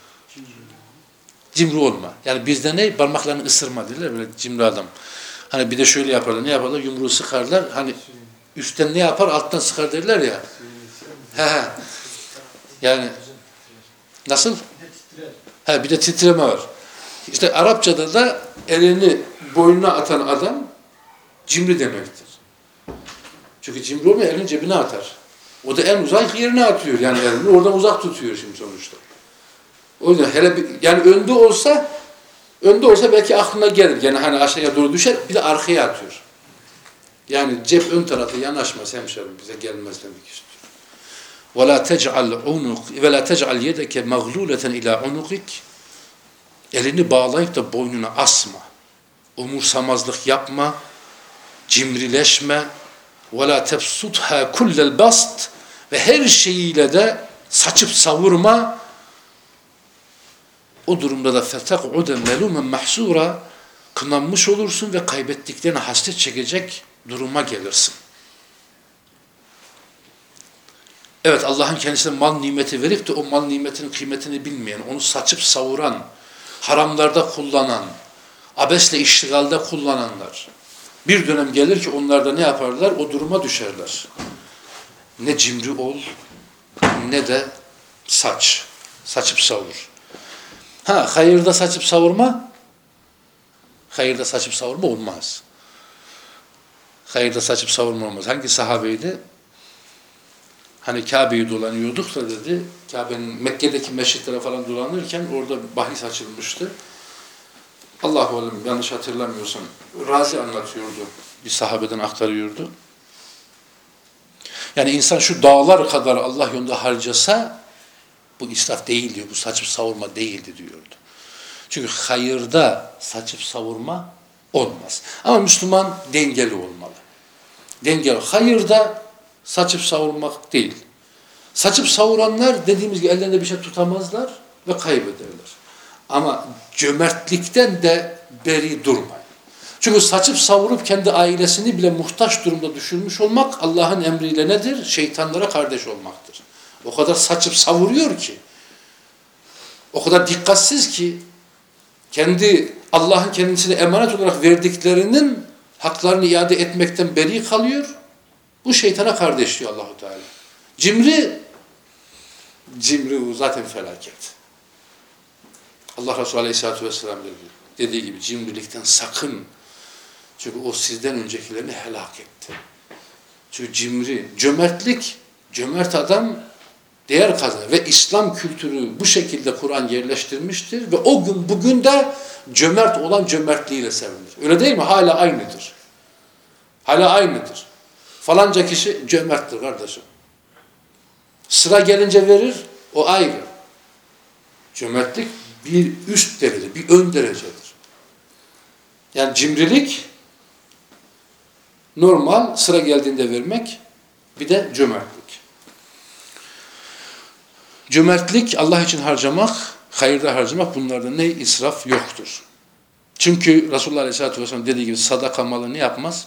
Cimri olma. Yani bizde ne? Parmaklarını ısırma derler, böyle cimri adam. Hani bir de şöyle yaparlar, ne yaparlar? Yumruğu sıkarlar, hani üstten ne yapar, alttan sıkar derler ya. He he. Yani nasıl? He, bir de titreme var. İşte Arapçada da elini boynuna atan adam cimri demektir. Çünkü cimri olmayan elini cebine atar. O da en uzak yerine atıyor. Yani elini oradan uzak tutuyor şimdi sonuçta. O yüzden hele bir, yani önde olsa önde olsa belki aklına gelir. Yani hani aşağıya doğru düşer, bir de arkaya atıyor. Yani cep ön tarafı yanaşmaz hemşerim, bize gelmez demek istiyor. وَلَا تَجْعَلْ عُنُقِ وَلَا تَجْعَلْ يَدَكَ مَغْلُولَةً اِلَى عُنُقِكَ. Elini bağlayıp da boynuna asma. Umursamazlık yapma, cimrileşme, وَلَا تَبْسُطْهَا كُلَّ الْبَسْطِ Ve her şeyiyle de saçıp savurma. O durumda da فَتَقْعُدَ مَلُومًا مَحْسُورًا Kınanmış olursun ve kaybettiklerine hasret çekecek duruma gelirsin. Evet, Allah'ın kendisine mal nimeti verip de o mal nimetinin kıymetini bilmeyen, onu saçıp savuran, haramlarda kullanan, abesle iştigalde kullananlar, bir dönem gelir ki onlar da ne yaparlar? O duruma düşerler. Ne cimri ol, ne de saç, saçıp savur. Ha, hayırda saçıp savurma, hayırda saçıp savurma olmaz. Hayırda saçıp savurma olmaz. Hangi sahabeydi? Hani Kabe'yi dolanıyorduk da dedi, Kabe'nin Mekke'deki meşritlere falan dolanırken orada bahis açılmıştı. Allahu alem, yanlış hatırlamıyorsam Razi anlatıyordu, bir sahabeden aktarıyordu. Yani insan şu dağlar kadar Allah yolunda harcasa bu israf değil diyor, bu saçıp savurma değildi diyordu. Çünkü hayırda saçıp savurma olmaz. Ama Müslüman dengeli olmalı. Dengeli. Hayırda saçıp savurmak değil. Saçıp savuranlar dediğimiz gibi ellerinde bir şey tutamazlar ve kaybederler. Ama cömertlikten de beri durmayın. Çünkü saçıp savurup kendi ailesini bile muhtaç durumda düşürmüş olmak Allah'ın emriyle nedir? Şeytanlara kardeş olmaktır. O kadar saçıp savuruyor ki, o kadar dikkatsiz ki, kendi Allah'ın kendisine emanet olarak verdiklerinin haklarını iade etmekten beri kalıyor. Bu şeytana kardeş diyor Allah-u Teala. Cimri, cimri bu zaten felaket. Allah Resulü Aleyhisselatü Vesselam dedi, dediği gibi cimrilikten sakın. Çünkü o sizden öncekilerini helak etti. Çünkü cimri, cömertlik, cömert adam değer kazanır. Ve İslam kültürü bu şekilde Kur'an yerleştirmiştir. Ve o gün bugün de cömert olan cömertliğiyle sevinir. Öyle değil mi? Hala aynıdır. Hala aynıdır. Falanca kişi cömerttir kardeşim. Sıra gelince verir, o ayrı. Cömertlik bir üst derece, bir ön derecedir. Yani cimrilik normal, sıra geldiğinde vermek, bir de cömertlik. Cömertlik, Allah için harcamak, hayırda harcamak, bunlarda ne israf yoktur. Çünkü Resulullah Aleyhisselatü Vesselam dediği gibi sadaka malı ne yapmaz?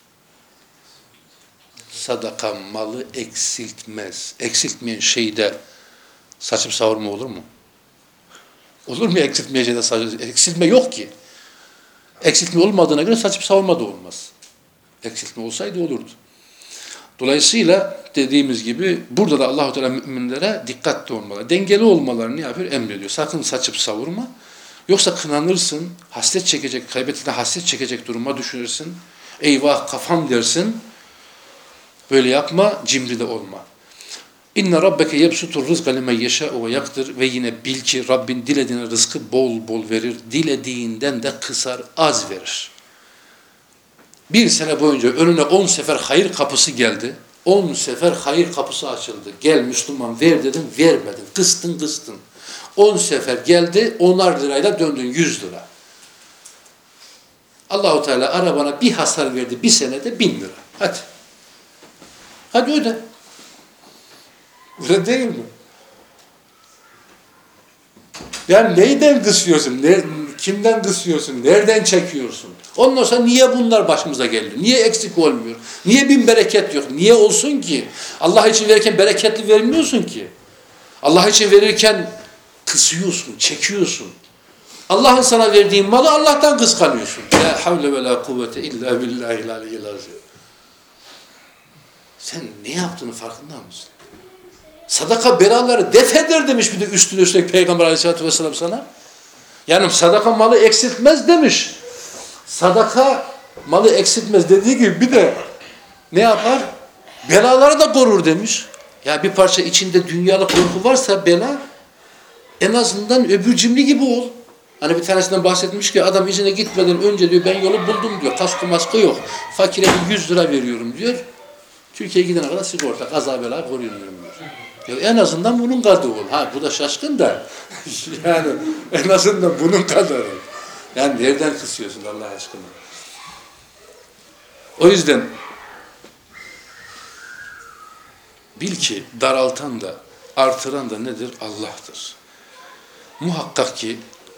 Sadaka malı eksiltmez. Eksiltmeyen şeyde saçıp savurma olur mu? Olur mu eksiltmeyen şeyde saçıp? Eksiltme yok ki. Eksiltme olmadığına göre saçıp savurma da olmaz. Eksiltme olsaydı olurdu. Dolayısıyla dediğimiz gibi burada da Allah-u Teala müminlere dikkatli olmalı. Dengeli olmalarını ne yapıyor? Emrediyor. Sakın saçıp savurma. Yoksa kınanırsın, hasret çekecek, kaybettiğinde hasret çekecek duruma düşünürsün. Eyvah kafam dersin. Böyle yapma, cimri de olma. İnne rabbeke yebsutur rızqa limen yeşâ'u ve yakdir ve yine bil ki Rabbin dilediğine rızkı bol bol verir. Dilediğinden de kısar, az verir. Bir sene boyunca önüne on sefer hayır kapısı geldi. On sefer hayır kapısı açıldı. Gel Müslüman ver dedim, vermedin. Kıstın kıstın. On sefer geldi, onar lirayla döndün yüz lira. Allah-u Teala arabana bir hasar verdi bir senede bin lira. Hadi. Hadi öde. Öyle değil mi? Yani neyden kısıyorsun? Ne, kimden kısıyorsun? Nereden çekiyorsun? Ondan sonra niye bunlar başımıza geliyor? Niye eksik olmuyor? Niye bin bereket yok? Niye olsun ki? Allah için verirken bereketli vermiyorsun ki. Allah için verirken kısıyorsun, çekiyorsun. Allah'ın sana verdiği malı Allah'tan kıskanıyorsun. La havle ve la kuvvete illa billahil aliyyil azim. Sen ne yaptığını farkında mısın? Sadaka belaları def eder demiş bir de üstüne üstlük Peygamber Aleyhisselatü Vesselam sana. Yani sadaka malı eksiltmez demiş. Sadaka malı eksiltmez dediği gibi bir de ne yapar? Belaları da korur demiş. Ya bir parça içinde dünyalık korku varsa bela, en azından öbür cimri gibi ol. Hani bir tanesinden bahsetmiş ki adam izine gitmeden önce diyor ben yolu buldum diyor. Kaskı maskı yok. Fakire bir yüz lira veriyorum diyor. Türkiye'ye gidene kadar sigorta, kaza bela koruyorum diyor. Ya en azından bunun kadar ol. Ha bu da şaşkın da. Yani en azından bunun kadar ol. Yani nereden kısıyorsun Allah aşkına? O yüzden bil ki daraltan da artıran da nedir? Allah'tır. Muhakkak ki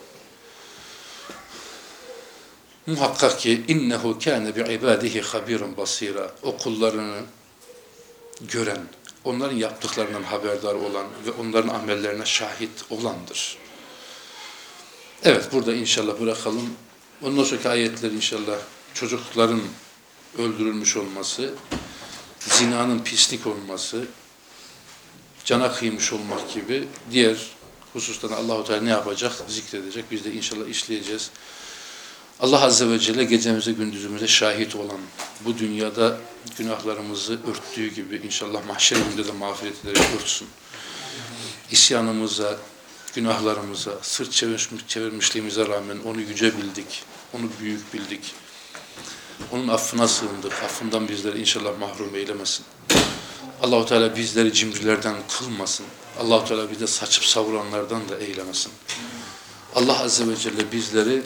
muhakkak ki innehu kâne bi'ibâdihi habîran basîrâ. O kullarını gören, onların yaptıklarından haberdar olan ve onların amellerine şahit olandır. Evet, burada inşallah bırakalım. Ondan sonraki ayetler inşallah çocukların öldürülmüş olması, zinanın pislik olması, cana kıymış olmak gibi diğer hususlarına Allah-u Teala ne yapacak? Zikredecek. Biz de inşallah işleyeceğiz. Allah Azze ve Celle gecemize gündüzümüze şahit olan, bu dünyada günahlarımızı örttüğü gibi inşallah mahşer gününde de mağfiret ederek örtsün. İsyanımıza, günahlarımıza, sırt çevirmiş, çevirmişliğimize rağmen onu yüce bildik, onu büyük bildik. Onun affına sığındık, affından bizleri inşallah mahrum eylemesin. Allah-u Teala bizleri cimrilerden kılmasın. Allah-u Teala bize saçıp savuranlardan da eylemesin. Allah Azze ve Celle bizleri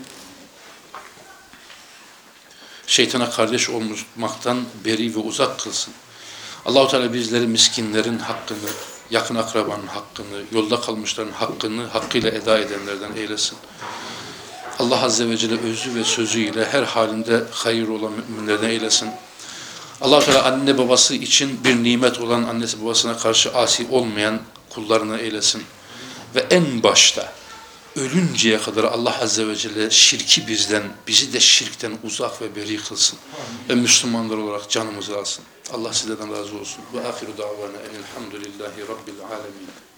şeytana kardeş olmaktan beri ve uzak kılsın. Allah-u Teala bizleri miskinlerin hakkını, yakın akrabanın hakkını, yolda kalmışların hakkını hakkıyla eda edenlerden eylesin. Allah Azze ve Celle özü ve sözüyle her halinde hayır olan müminlerden eylesin. Allah-u Teala anne babası için bir nimet olan, annesi babasına karşı asi olmayan kullarına eylesin. Ve en başta ölünceye kadar Allah Azze ve Celle şirki bizden, bizi de şirkten uzak ve beri kılsın. Ve Müslümanlar olarak canımızı alsın. Allah sizlerden razı olsun. Ve ahiru davana enelhamdülillahi rabbil alemin.